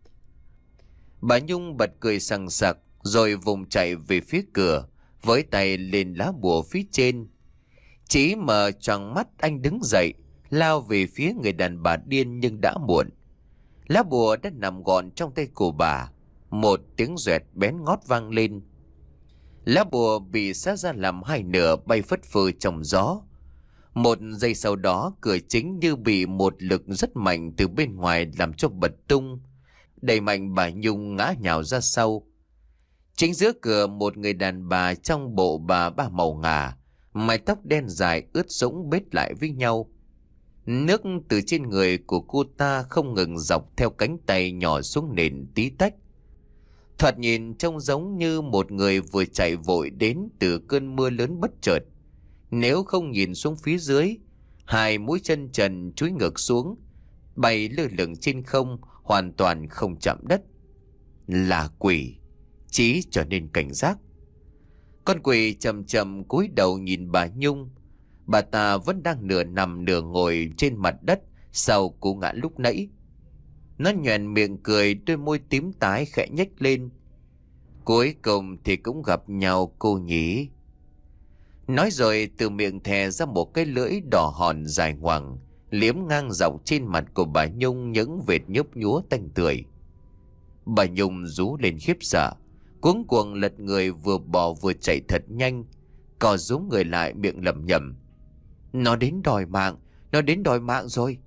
Bà Nhung bật cười sằng sặc rồi vùng chạy về phía cửa, với tay lên lá bùa phía trên. Chỉ mở choàng mắt, anh đứng dậy lao về phía người đàn bà điên, nhưng đã muộn. Lá bùa đã nằm gọn trong tay của bà. Một tiếng doẹt bén ngót vang lên. Lá bùa bị xé ra làm hai nửa, bay phất phơ trong gió. Một giây sau đó, cửa chính như bị một lực rất mạnh từ bên ngoài làm cho bật tung, đẩy mạnh bà Nhung ngã nhào ra sau. Chính giữa cửa, một người đàn bà trong bộ bà ba màu ngà, mái tóc đen dài ướt sũng bết lại với nhau. Nước từ trên người của cô ta không ngừng dọc theo cánh tay nhỏ xuống nền tí tách. Thoạt nhìn trông giống như một người vừa chạy vội đến từ cơn mưa lớn bất chợt. Nếu không nhìn xuống phía dưới, hai mũi chân trần chúi ngược xuống, bay lơ lửng trên không, hoàn toàn không chạm đất. Là quỷ. Chí trở nên cảnh giác. Con quỷ chậm chậm cúi đầu nhìn bà Nhung. Bà ta vẫn đang nửa nằm nửa ngồi trên mặt đất sau cú ngã lúc nãy. Nó nhoẻn miệng cười, đôi môi tím tái khẽ nhếch lên. Cuối cùng thì cũng gặp nhau cô nhỉ. Nói rồi từ miệng thè ra một cái lưỡi đỏ hòn dài ngoằng, liếm ngang dọc trên mặt của bà Nhung những vệt nhấp nhúa tanh tưởi. Bà Nhung rú lên khiếp sợ, cuống cuồng lật người, vừa bò vừa chạy thật nhanh, cò rúm người lại miệng lẩm nhẩm. Nó đến đòi mạng, nó đến đòi mạng rồi.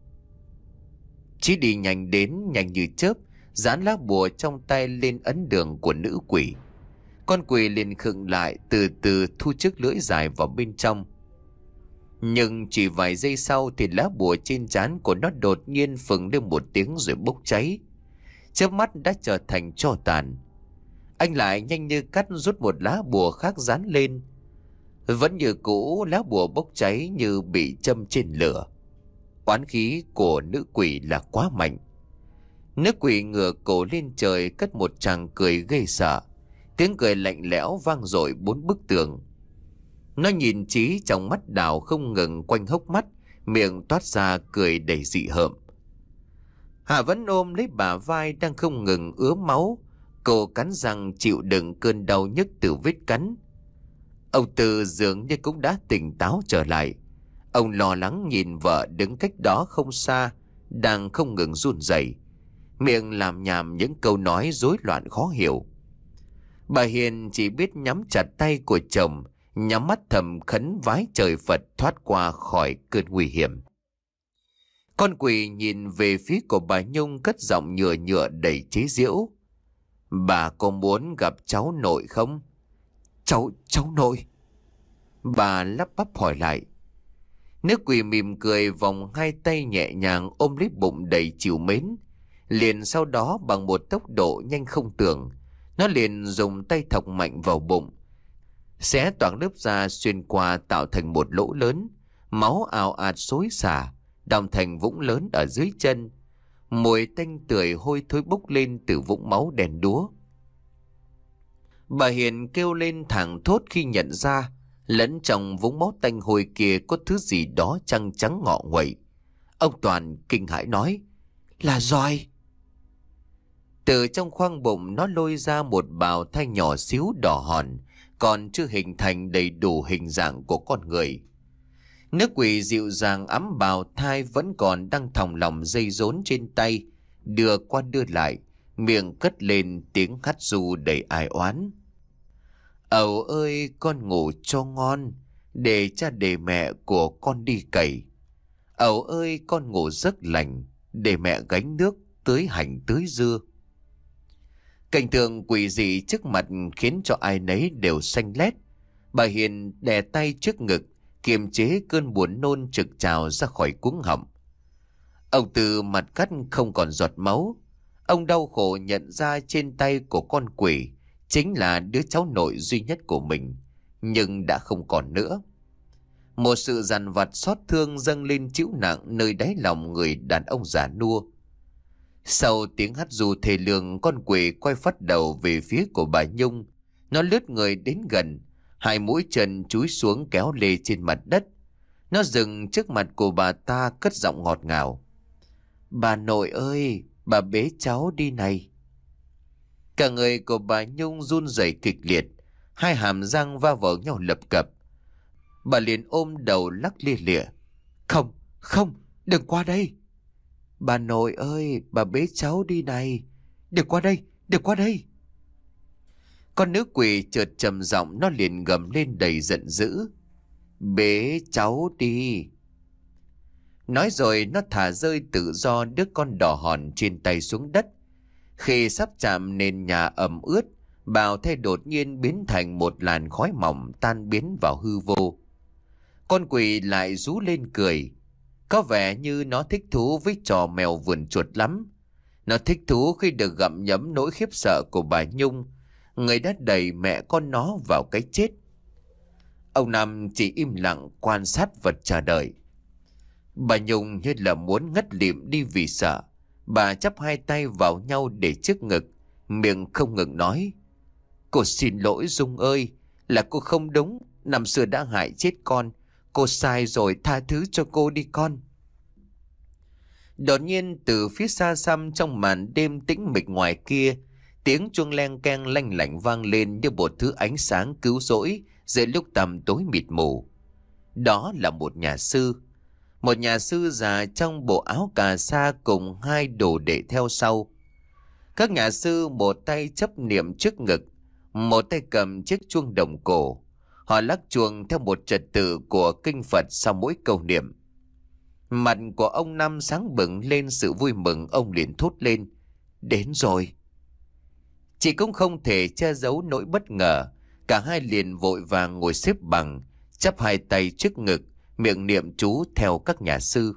Chí đi nhanh đến, nhanh như chớp, dán lá bùa trong tay lên ấn đường của nữ quỷ. Con quỷ liền khựng lại, từ từ thu chiếc lưỡi dài vào bên trong. Nhưng chỉ vài giây sau thì lá bùa trên trán của nó đột nhiên phừng lên một tiếng rồi bốc cháy. Chớp mắt đã trở thành tro tàn. Anh lại nhanh như cắt rút một lá bùa khác dán lên. Vẫn như cũ, lá bùa bốc cháy như bị châm trên lửa. Oán khí của nữ quỷ là quá mạnh. Nữ quỷ ngửa cổ lên trời, cất một tràng cười gây sợ. Tiếng cười lạnh lẽo vang dội bốn bức tường. Nó nhìn Chí trong mắt đào không ngừng quanh hốc mắt, miệng toát ra cười đầy dị hợm. Hà vẫn ôm lấy bả vai đang không ngừng ứa máu. Cô cắn răng chịu đựng cơn đau nhức từ vết cắn. Ông Tư dường như cũng đã tỉnh táo trở lại. Ông lo lắng nhìn vợ đứng cách đó không xa, đang không ngừng run rẩy, miệng làm nhảm những câu nói rối loạn khó hiểu. Bà Hiền chỉ biết nhắm chặt tay của chồng, nhắm mắt thầm khấn vái trời Phật thoát qua khỏi cơn nguy hiểm. Con quỷ nhìn về phía của bà Nhung, cất giọng nhựa nhựa đầy chế giễu. Bà có muốn gặp cháu nội không? Cháu, cháu nội. Bà lắp bắp hỏi lại. Nữ quỷ mỉm cười, vòng hai tay nhẹ nhàng ôm lấy bụng đầy trìu mến. Liền sau đó bằng một tốc độ nhanh không tưởng, nó liền dùng tay thọc mạnh vào bụng, xé toạc lớp da xuyên qua tạo thành một lỗ lớn. Máu ào ạt xối xả, đọng thành vũng lớn ở dưới chân. Mùi tanh tưởi hôi thối bốc lên từ vũng máu đen đúa. Bà Hiền kêu lên thảng thốt khi nhận ra lẫn trong vũng máu tanh hôi kia có thứ gì đó trắng trắng ngọ nguậy. Ông Toàn kinh hãi nói, là roi. Từ trong khoang bụng nó lôi ra một bào thai nhỏ xíu đỏ hòn, còn chưa hình thành đầy đủ hình dạng của con người. Nữ quỷ dịu dàng ấm bào thai vẫn còn đang thòng lòng dây rốn trên tay, đưa qua đưa lại, miệng cất lên tiếng hát ru đầy ai oán. Ẩu ơi con ngủ cho ngon, để cha để mẹ của con đi cày. Ẩu ơi con ngủ giấc lành, để mẹ gánh nước tưới hành tưới dưa. Cảnh tượng quỷ dị trước mặt khiến cho ai nấy đều xanh lét. Bà Hiền đè tay trước ngực, kiềm chế cơn buồn nôn trực trào ra khỏi cuống họng. Ông Tư mặt cắt không còn giọt máu. Ông đau khổ nhận ra trên tay của con quỷ chính là đứa cháu nội duy nhất của mình, nhưng đã không còn nữa. Một sự dằn vặt xót thương dâng lên trĩu nặng nơi đáy lòng người đàn ông già nua. Sau tiếng hắt ru thê lương, con quỷ quay phắt đầu về phía của bà Nhung. Nó lướt người đến gần, hai mũi chân chúi xuống kéo lê trên mặt đất. Nó dừng trước mặt của bà ta, cất giọng ngọt ngào. Bà nội ơi, bà bế cháu đi này. Cả người của bà Nhung run rẩy kịch liệt, hai hàm răng va vào nhau lập cập. Bà liền ôm đầu lắc lia lịa. Không, không, đừng qua đây. Bà nội ơi, bà bế cháu đi này. Đừng qua đây, đừng qua đây. Con nữ quỷ chợt trầm giọng, nó liền gầm lên đầy giận dữ. Bế cháu đi. Nói rồi nó thả rơi tự do đứa con đỏ hòn trên tay xuống đất. Khi sắp chạm nền nhà ẩm ướt, bào thây đột nhiên biến thành một làn khói mỏng tan biến vào hư vô. Con quỷ lại rú lên cười. Có vẻ như nó thích thú với trò mèo vườn chuột lắm. Nó thích thú khi được gặm nhấm nỗi khiếp sợ của bà Nhung, người đã đẩy mẹ con nó vào cái chết. Ông Năm chỉ im lặng quan sát vật chờ đợi. Bà Nhung như là muốn ngất lịm đi vì sợ. Bà chắp hai tay vào nhau để trước ngực, miệng không ngừng nói. Cô xin lỗi Dung ơi, là cô không đúng, năm xưa đã hại chết con. Cô sai rồi, tha thứ cho cô đi con. Đột nhiên từ phía xa xăm trong màn đêm tĩnh mịch ngoài kia, tiếng chuông leng keng lanh lảnh vang lên như một thứ ánh sáng cứu rỗi giữa lúc tăm tối mịt mù. Đó là một nhà sư. Một nhà sư già trong bộ áo cà sa cùng hai đồ đệ theo sau. Các nhà sư một tay chấp niệm trước ngực, một tay cầm chiếc chuông đồng cổ. Họ lắc chuông theo một trật tự của kinh Phật sau mỗi câu niệm. Mặt của ông Năm sáng bừng lên sự vui mừng, ông liền thốt lên. Đến rồi. Chị cũng không thể che giấu nỗi bất ngờ. Cả hai liền vội vàng ngồi xếp bằng, chắp hai tay trước ngực, miệng niệm chú theo các nhà sư.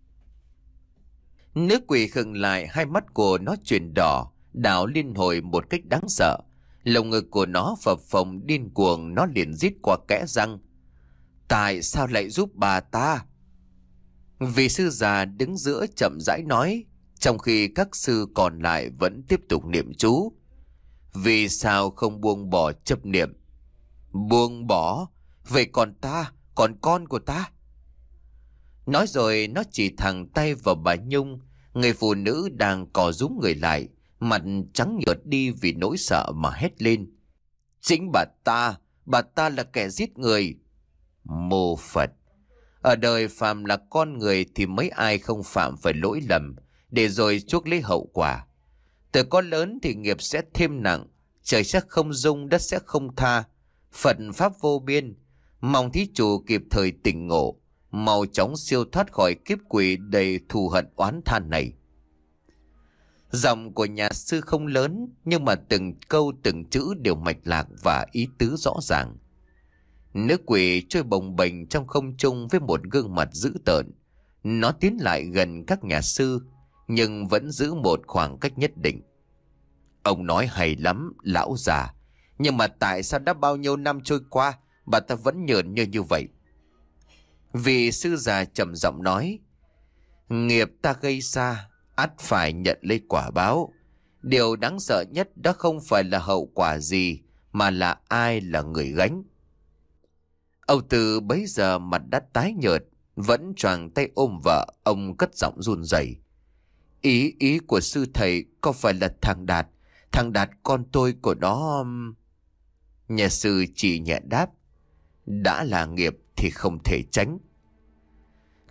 Nữ quỷ khựng lại, hai mắt của nó chuyển đỏ, đảo liên hồi một cách đáng sợ. Lồng ngực của nó phập phồng điên cuồng, nó liền rít qua kẽ răng. Tại sao lại giúp bà ta? Vị sư già đứng giữa chậm rãi nói, trong khi các sư còn lại vẫn tiếp tục niệm chú. Vì sao không buông bỏ chấp niệm? Buông bỏ? Vậy còn ta, còn con của ta? Nói rồi nó chỉ thẳng tay vào bà Nhung, người phụ nữ đang cò rúm người lại, mặt trắng nhợt đi vì nỗi sợ mà hét lên. Chính bà ta, bà ta là kẻ giết người. Mô Phật! Ở đời phàm là con người thì mấy ai không phạm phải lỗi lầm, để rồi chuốc lấy hậu quả. Từ con lớn thì nghiệp sẽ thêm nặng, trời sẽ không dung, đất sẽ không tha. Phật pháp vô biên, mong thí chủ kịp thời tỉnh ngộ, mau chóng siêu thoát khỏi kiếp quỷ đầy thù hận oán than này. Giọng của nhà sư không lớn, nhưng mà từng câu từng chữ đều mạch lạc và ý tứ rõ ràng. Nữ quỷ trôi bồng bềnh trong không trung với một gương mặt dữ tợn. Nó tiến lại gần các nhà sư, nhưng vẫn giữ một khoảng cách nhất định. Ông nói hay lắm, lão già. Nhưng mà tại sao đã bao nhiêu năm trôi qua, bà ta vẫn nhởn như như vậy? Vị sư già trầm giọng nói. Nghiệp ta gây ra, ắt phải nhận lấy quả báo. Điều đáng sợ nhất đó không phải là hậu quả gì, mà là ai là người gánh. Âu Tư bấy giờ mặt đã tái nhợt, vẫn choàng tay ôm vợ, ông cất giọng run rẩy. Ý ý của sư thầy có phải là thằng Đạt, thằng Đạt con tôi của nó... Nhà sư chỉ nhẹ đáp. Đã là nghiệp thì không thể tránh.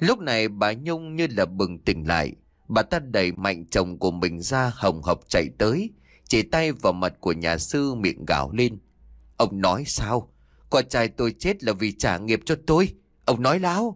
Lúc này bà Nhung như là bừng tỉnh lại. Bà ta đẩy mạnh chồng của mình ra, hồng hộc chạy tới, chỉ tay vào mặt của nhà sư, miệng gào lên. Ông nói sao? Con trai tôi chết là vì trả nghiệp cho tôi. Ông nói láo.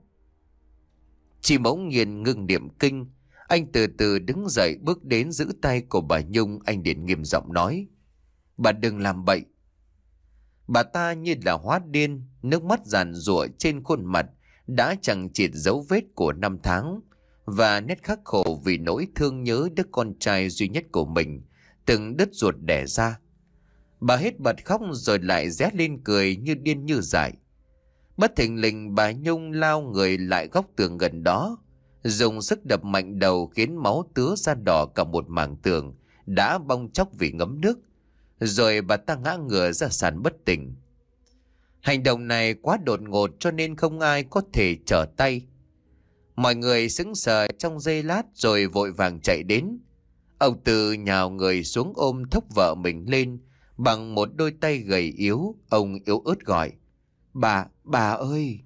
Chị bỗng nhiên ngưng niệm kinh. Anh từ từ đứng dậy, bước đến giữ tay của bà Nhung. Anh liền nghiêm giọng nói: Bà đừng làm bậy. Bà ta như là hóa điên, nước mắt giàn giụa trên khuôn mặt đã chẳng chịt dấu vết của năm tháng, và nét khắc khổ vì nỗi thương nhớ đứa con trai duy nhất của mình từng đứt ruột đẻ ra. Bà hết bật khóc rồi lại ré lên cười như điên như dại. Bất thình lình bà Nhung lao người lại góc tường gần đó, dùng sức đập mạnh đầu khiến máu tứa ra đỏ cả một mảng tường đã bong chóc vì ngấm nước. Rồi bà ta ngã ngửa ra sàn bất tỉnh. Hành động này quá đột ngột cho nên không ai có thể trở tay. Mọi người sững sờ trong giây lát rồi vội vàng chạy đến. Ông Tư nhào người xuống ôm thốc vợ mình lên. Bằng một đôi tay gầy yếu, ông yếu ớt gọi: Bà, bà ơi!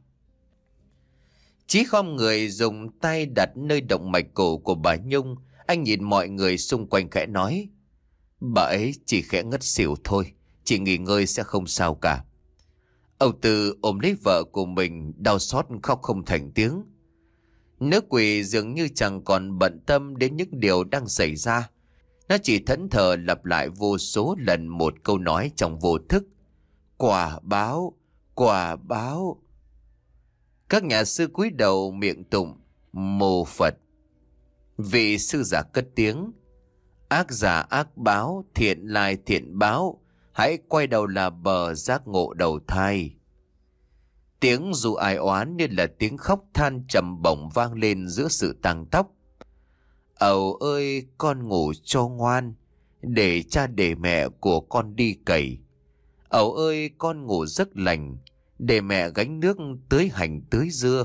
Chí khom người dùng tay đặt nơi động mạch cổ của bà Nhung. Anh nhìn mọi người xung quanh khẽ nói: Bà ấy chỉ khẽ ngất xỉu thôi, chỉ nghỉ ngơi sẽ không sao cả. Ông Tư ôm lấy vợ của mình, đau xót khóc không thành tiếng. Nữ quỷ dường như chẳng còn bận tâm đến những điều đang xảy ra. Nó chỉ thẫn thờ lặp lại vô số lần một câu nói trong vô thức: Quả báo, quả báo. Các nhà sư cúi đầu miệng tụng: Mô Phật. Vị sư giả cất tiếng: Ác giả ác báo, thiện lai thiện báo, hãy quay đầu là bờ, giác ngộ đầu thai. Tiếng dù ai oán như là tiếng khóc than trầm bổng vang lên giữa sự tang tóc. Ầu ơi, con ngủ cho ngoan, để cha để mẹ của con đi cày. Ầu ơi, con ngủ giấc lành, để mẹ gánh nước tưới hành tưới dưa.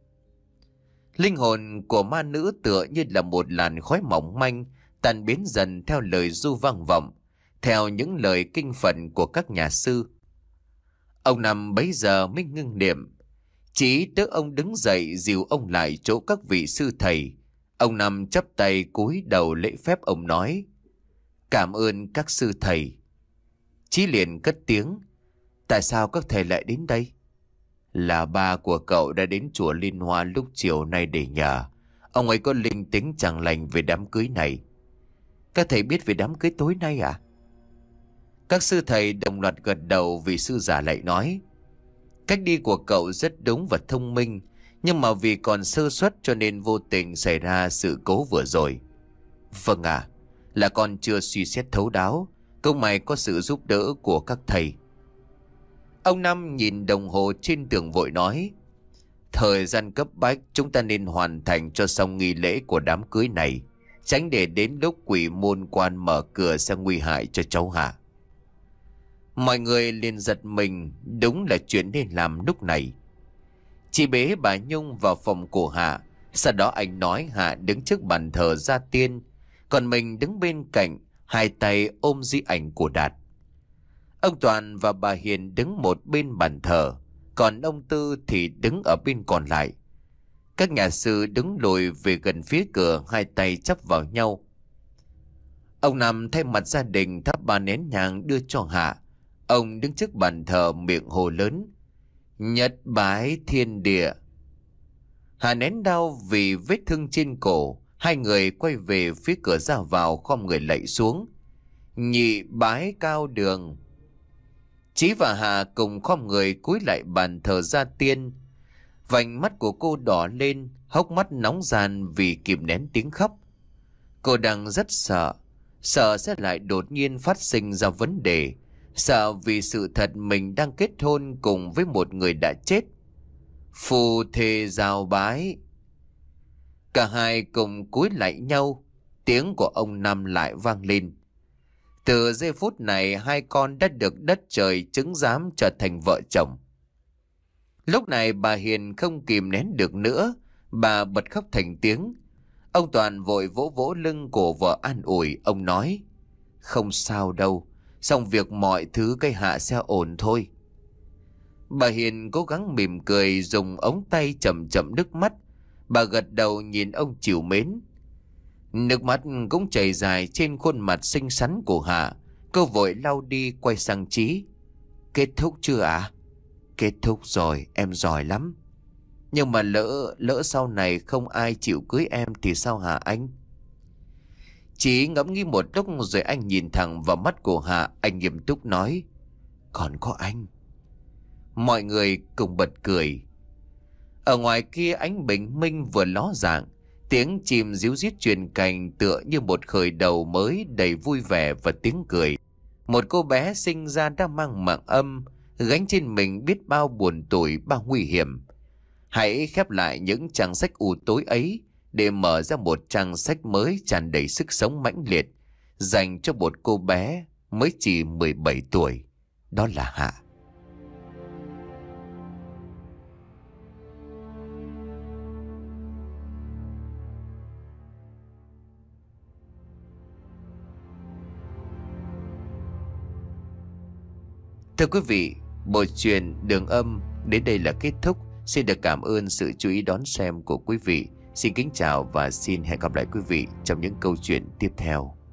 Linh hồn của ma nữ tựa như là một làn khói mỏng manh, tan biến dần theo lời ru vang vọng, theo những lời kinh Phật của các nhà sư. Ông Năm bấy giờ mới ngưng niệm. Chỉ tới ông đứng dậy dìu ông lại chỗ các vị sư thầy. Ông Năm chắp tay cúi đầu lễ phép, ông nói: Cảm ơn các sư thầy. Chí liền cất tiếng: Tại sao các thầy lại đến đây? Là ba của cậu đã đến chùa Liên Hoa lúc chiều nay để nhờ. Ông ấy có linh tính chẳng lành về đám cưới này. Các thầy biết về đám cưới tối nay à? Các sư thầy đồng loạt gật đầu, vì sư giả lại nói: Cách đi của cậu rất đúng và thông minh, nhưng mà vì còn sơ suất cho nên vô tình xảy ra sự cố vừa rồi. Vâng à, là con chưa suy xét thấu đáo, câu mày có sự giúp đỡ của các thầy. Ông Năm nhìn đồng hồ trên tường vội nói: Thời gian cấp bách, chúng ta nên hoàn thành cho xong nghi lễ của đám cưới này, tránh để đến lúc quỷ môn quan mở cửa sẽ nguy hại cho cháu Hạ. Mọi người liền giật mình, đúng là chuyện nên làm lúc này. Chị bế bà Nhung vào phòng của Hạ, sau đó anh nói Hạ đứng trước bàn thờ gia tiên, còn mình đứng bên cạnh, hai tay ôm di ảnh của Đạt. Ông Toàn và bà Hiền đứng một bên bàn thờ, còn ông Tư thì đứng ở bên còn lại. Các nhà sư đứng lùi về gần phía cửa, hai tay chắp vào nhau. Ông Năm thay mặt gia đình thắp ba nén nhang đưa cho Hạ. Ông đứng trước bàn thờ miệng hồ lớn: Nhật bái thiên địa. Hạ nén đau vì vết thương trên cổ. Hai người quay về phía cửa ra vào, khom người lạy xuống: Nhị bái cao đường. Chí và Hạ cùng khom người cúi lại bàn thờ gia tiên. Vành mắt của cô đỏ lên, hốc mắt nóng ran vì kìm nén tiếng khóc. Cô đang rất sợ, sợ sẽ lại đột nhiên phát sinh ra vấn đề, sợ vì sự thật mình đang kết hôn cùng với một người đã chết. Phù thề giao bái. Cả hai cùng cúi lại nhau. Tiếng của ông Năm lại vang lên. Từ giây phút này, hai con đã được đất trời chứng giám trở thành vợ chồng. Lúc này bà Hiền không kìm nén được nữa, bà bật khóc thành tiếng. Ông Toàn vội vỗ vỗ lưng của vợ an ủi. Ông nói: Không sao đâu, xong việc mọi thứ cái Hạ sẽ ổn thôi. Bà Hiền cố gắng mỉm cười, dùng ống tay chậm chậm nước mắt. Bà gật đầu nhìn ông trìu mến. Nước mắt cũng chảy dài trên khuôn mặt xinh xắn của Hạ. Cô vội lau đi quay sang Chí. Kết thúc chưa ạ? À? Kết thúc rồi, em giỏi lắm. Nhưng mà lỡ, lỡ sau này không ai chịu cưới em thì sao hả anh? Chí ngẫm nghĩ một lúc rồi anh nhìn thẳng vào mắt của Hạ. Anh nghiêm túc nói. Còn có anh. Mọi người cùng bật cười. Ở ngoài kia ánh bình minh vừa ló dạng. Tiếng chim ríu rít truyền cành tựa như một khởi đầu mới đầy vui vẻ và tiếng cười. Một cô bé sinh ra đã mang mạng âm, gánh trên mình biết bao buồn tủi, bao nguy hiểm. Hãy khép lại những trang sách u tối ấy để mở ra một trang sách mới tràn đầy sức sống mãnh liệt, dành cho một cô bé mới chỉ mười bảy tuổi. Đó là Hạ. Thưa quý vị, bộ truyện Đường Âm đến đây là kết thúc. Xin được cảm ơn sự chú ý đón xem của quý vị. Xin kính chào và xin hẹn gặp lại quý vị trong những câu chuyện tiếp theo.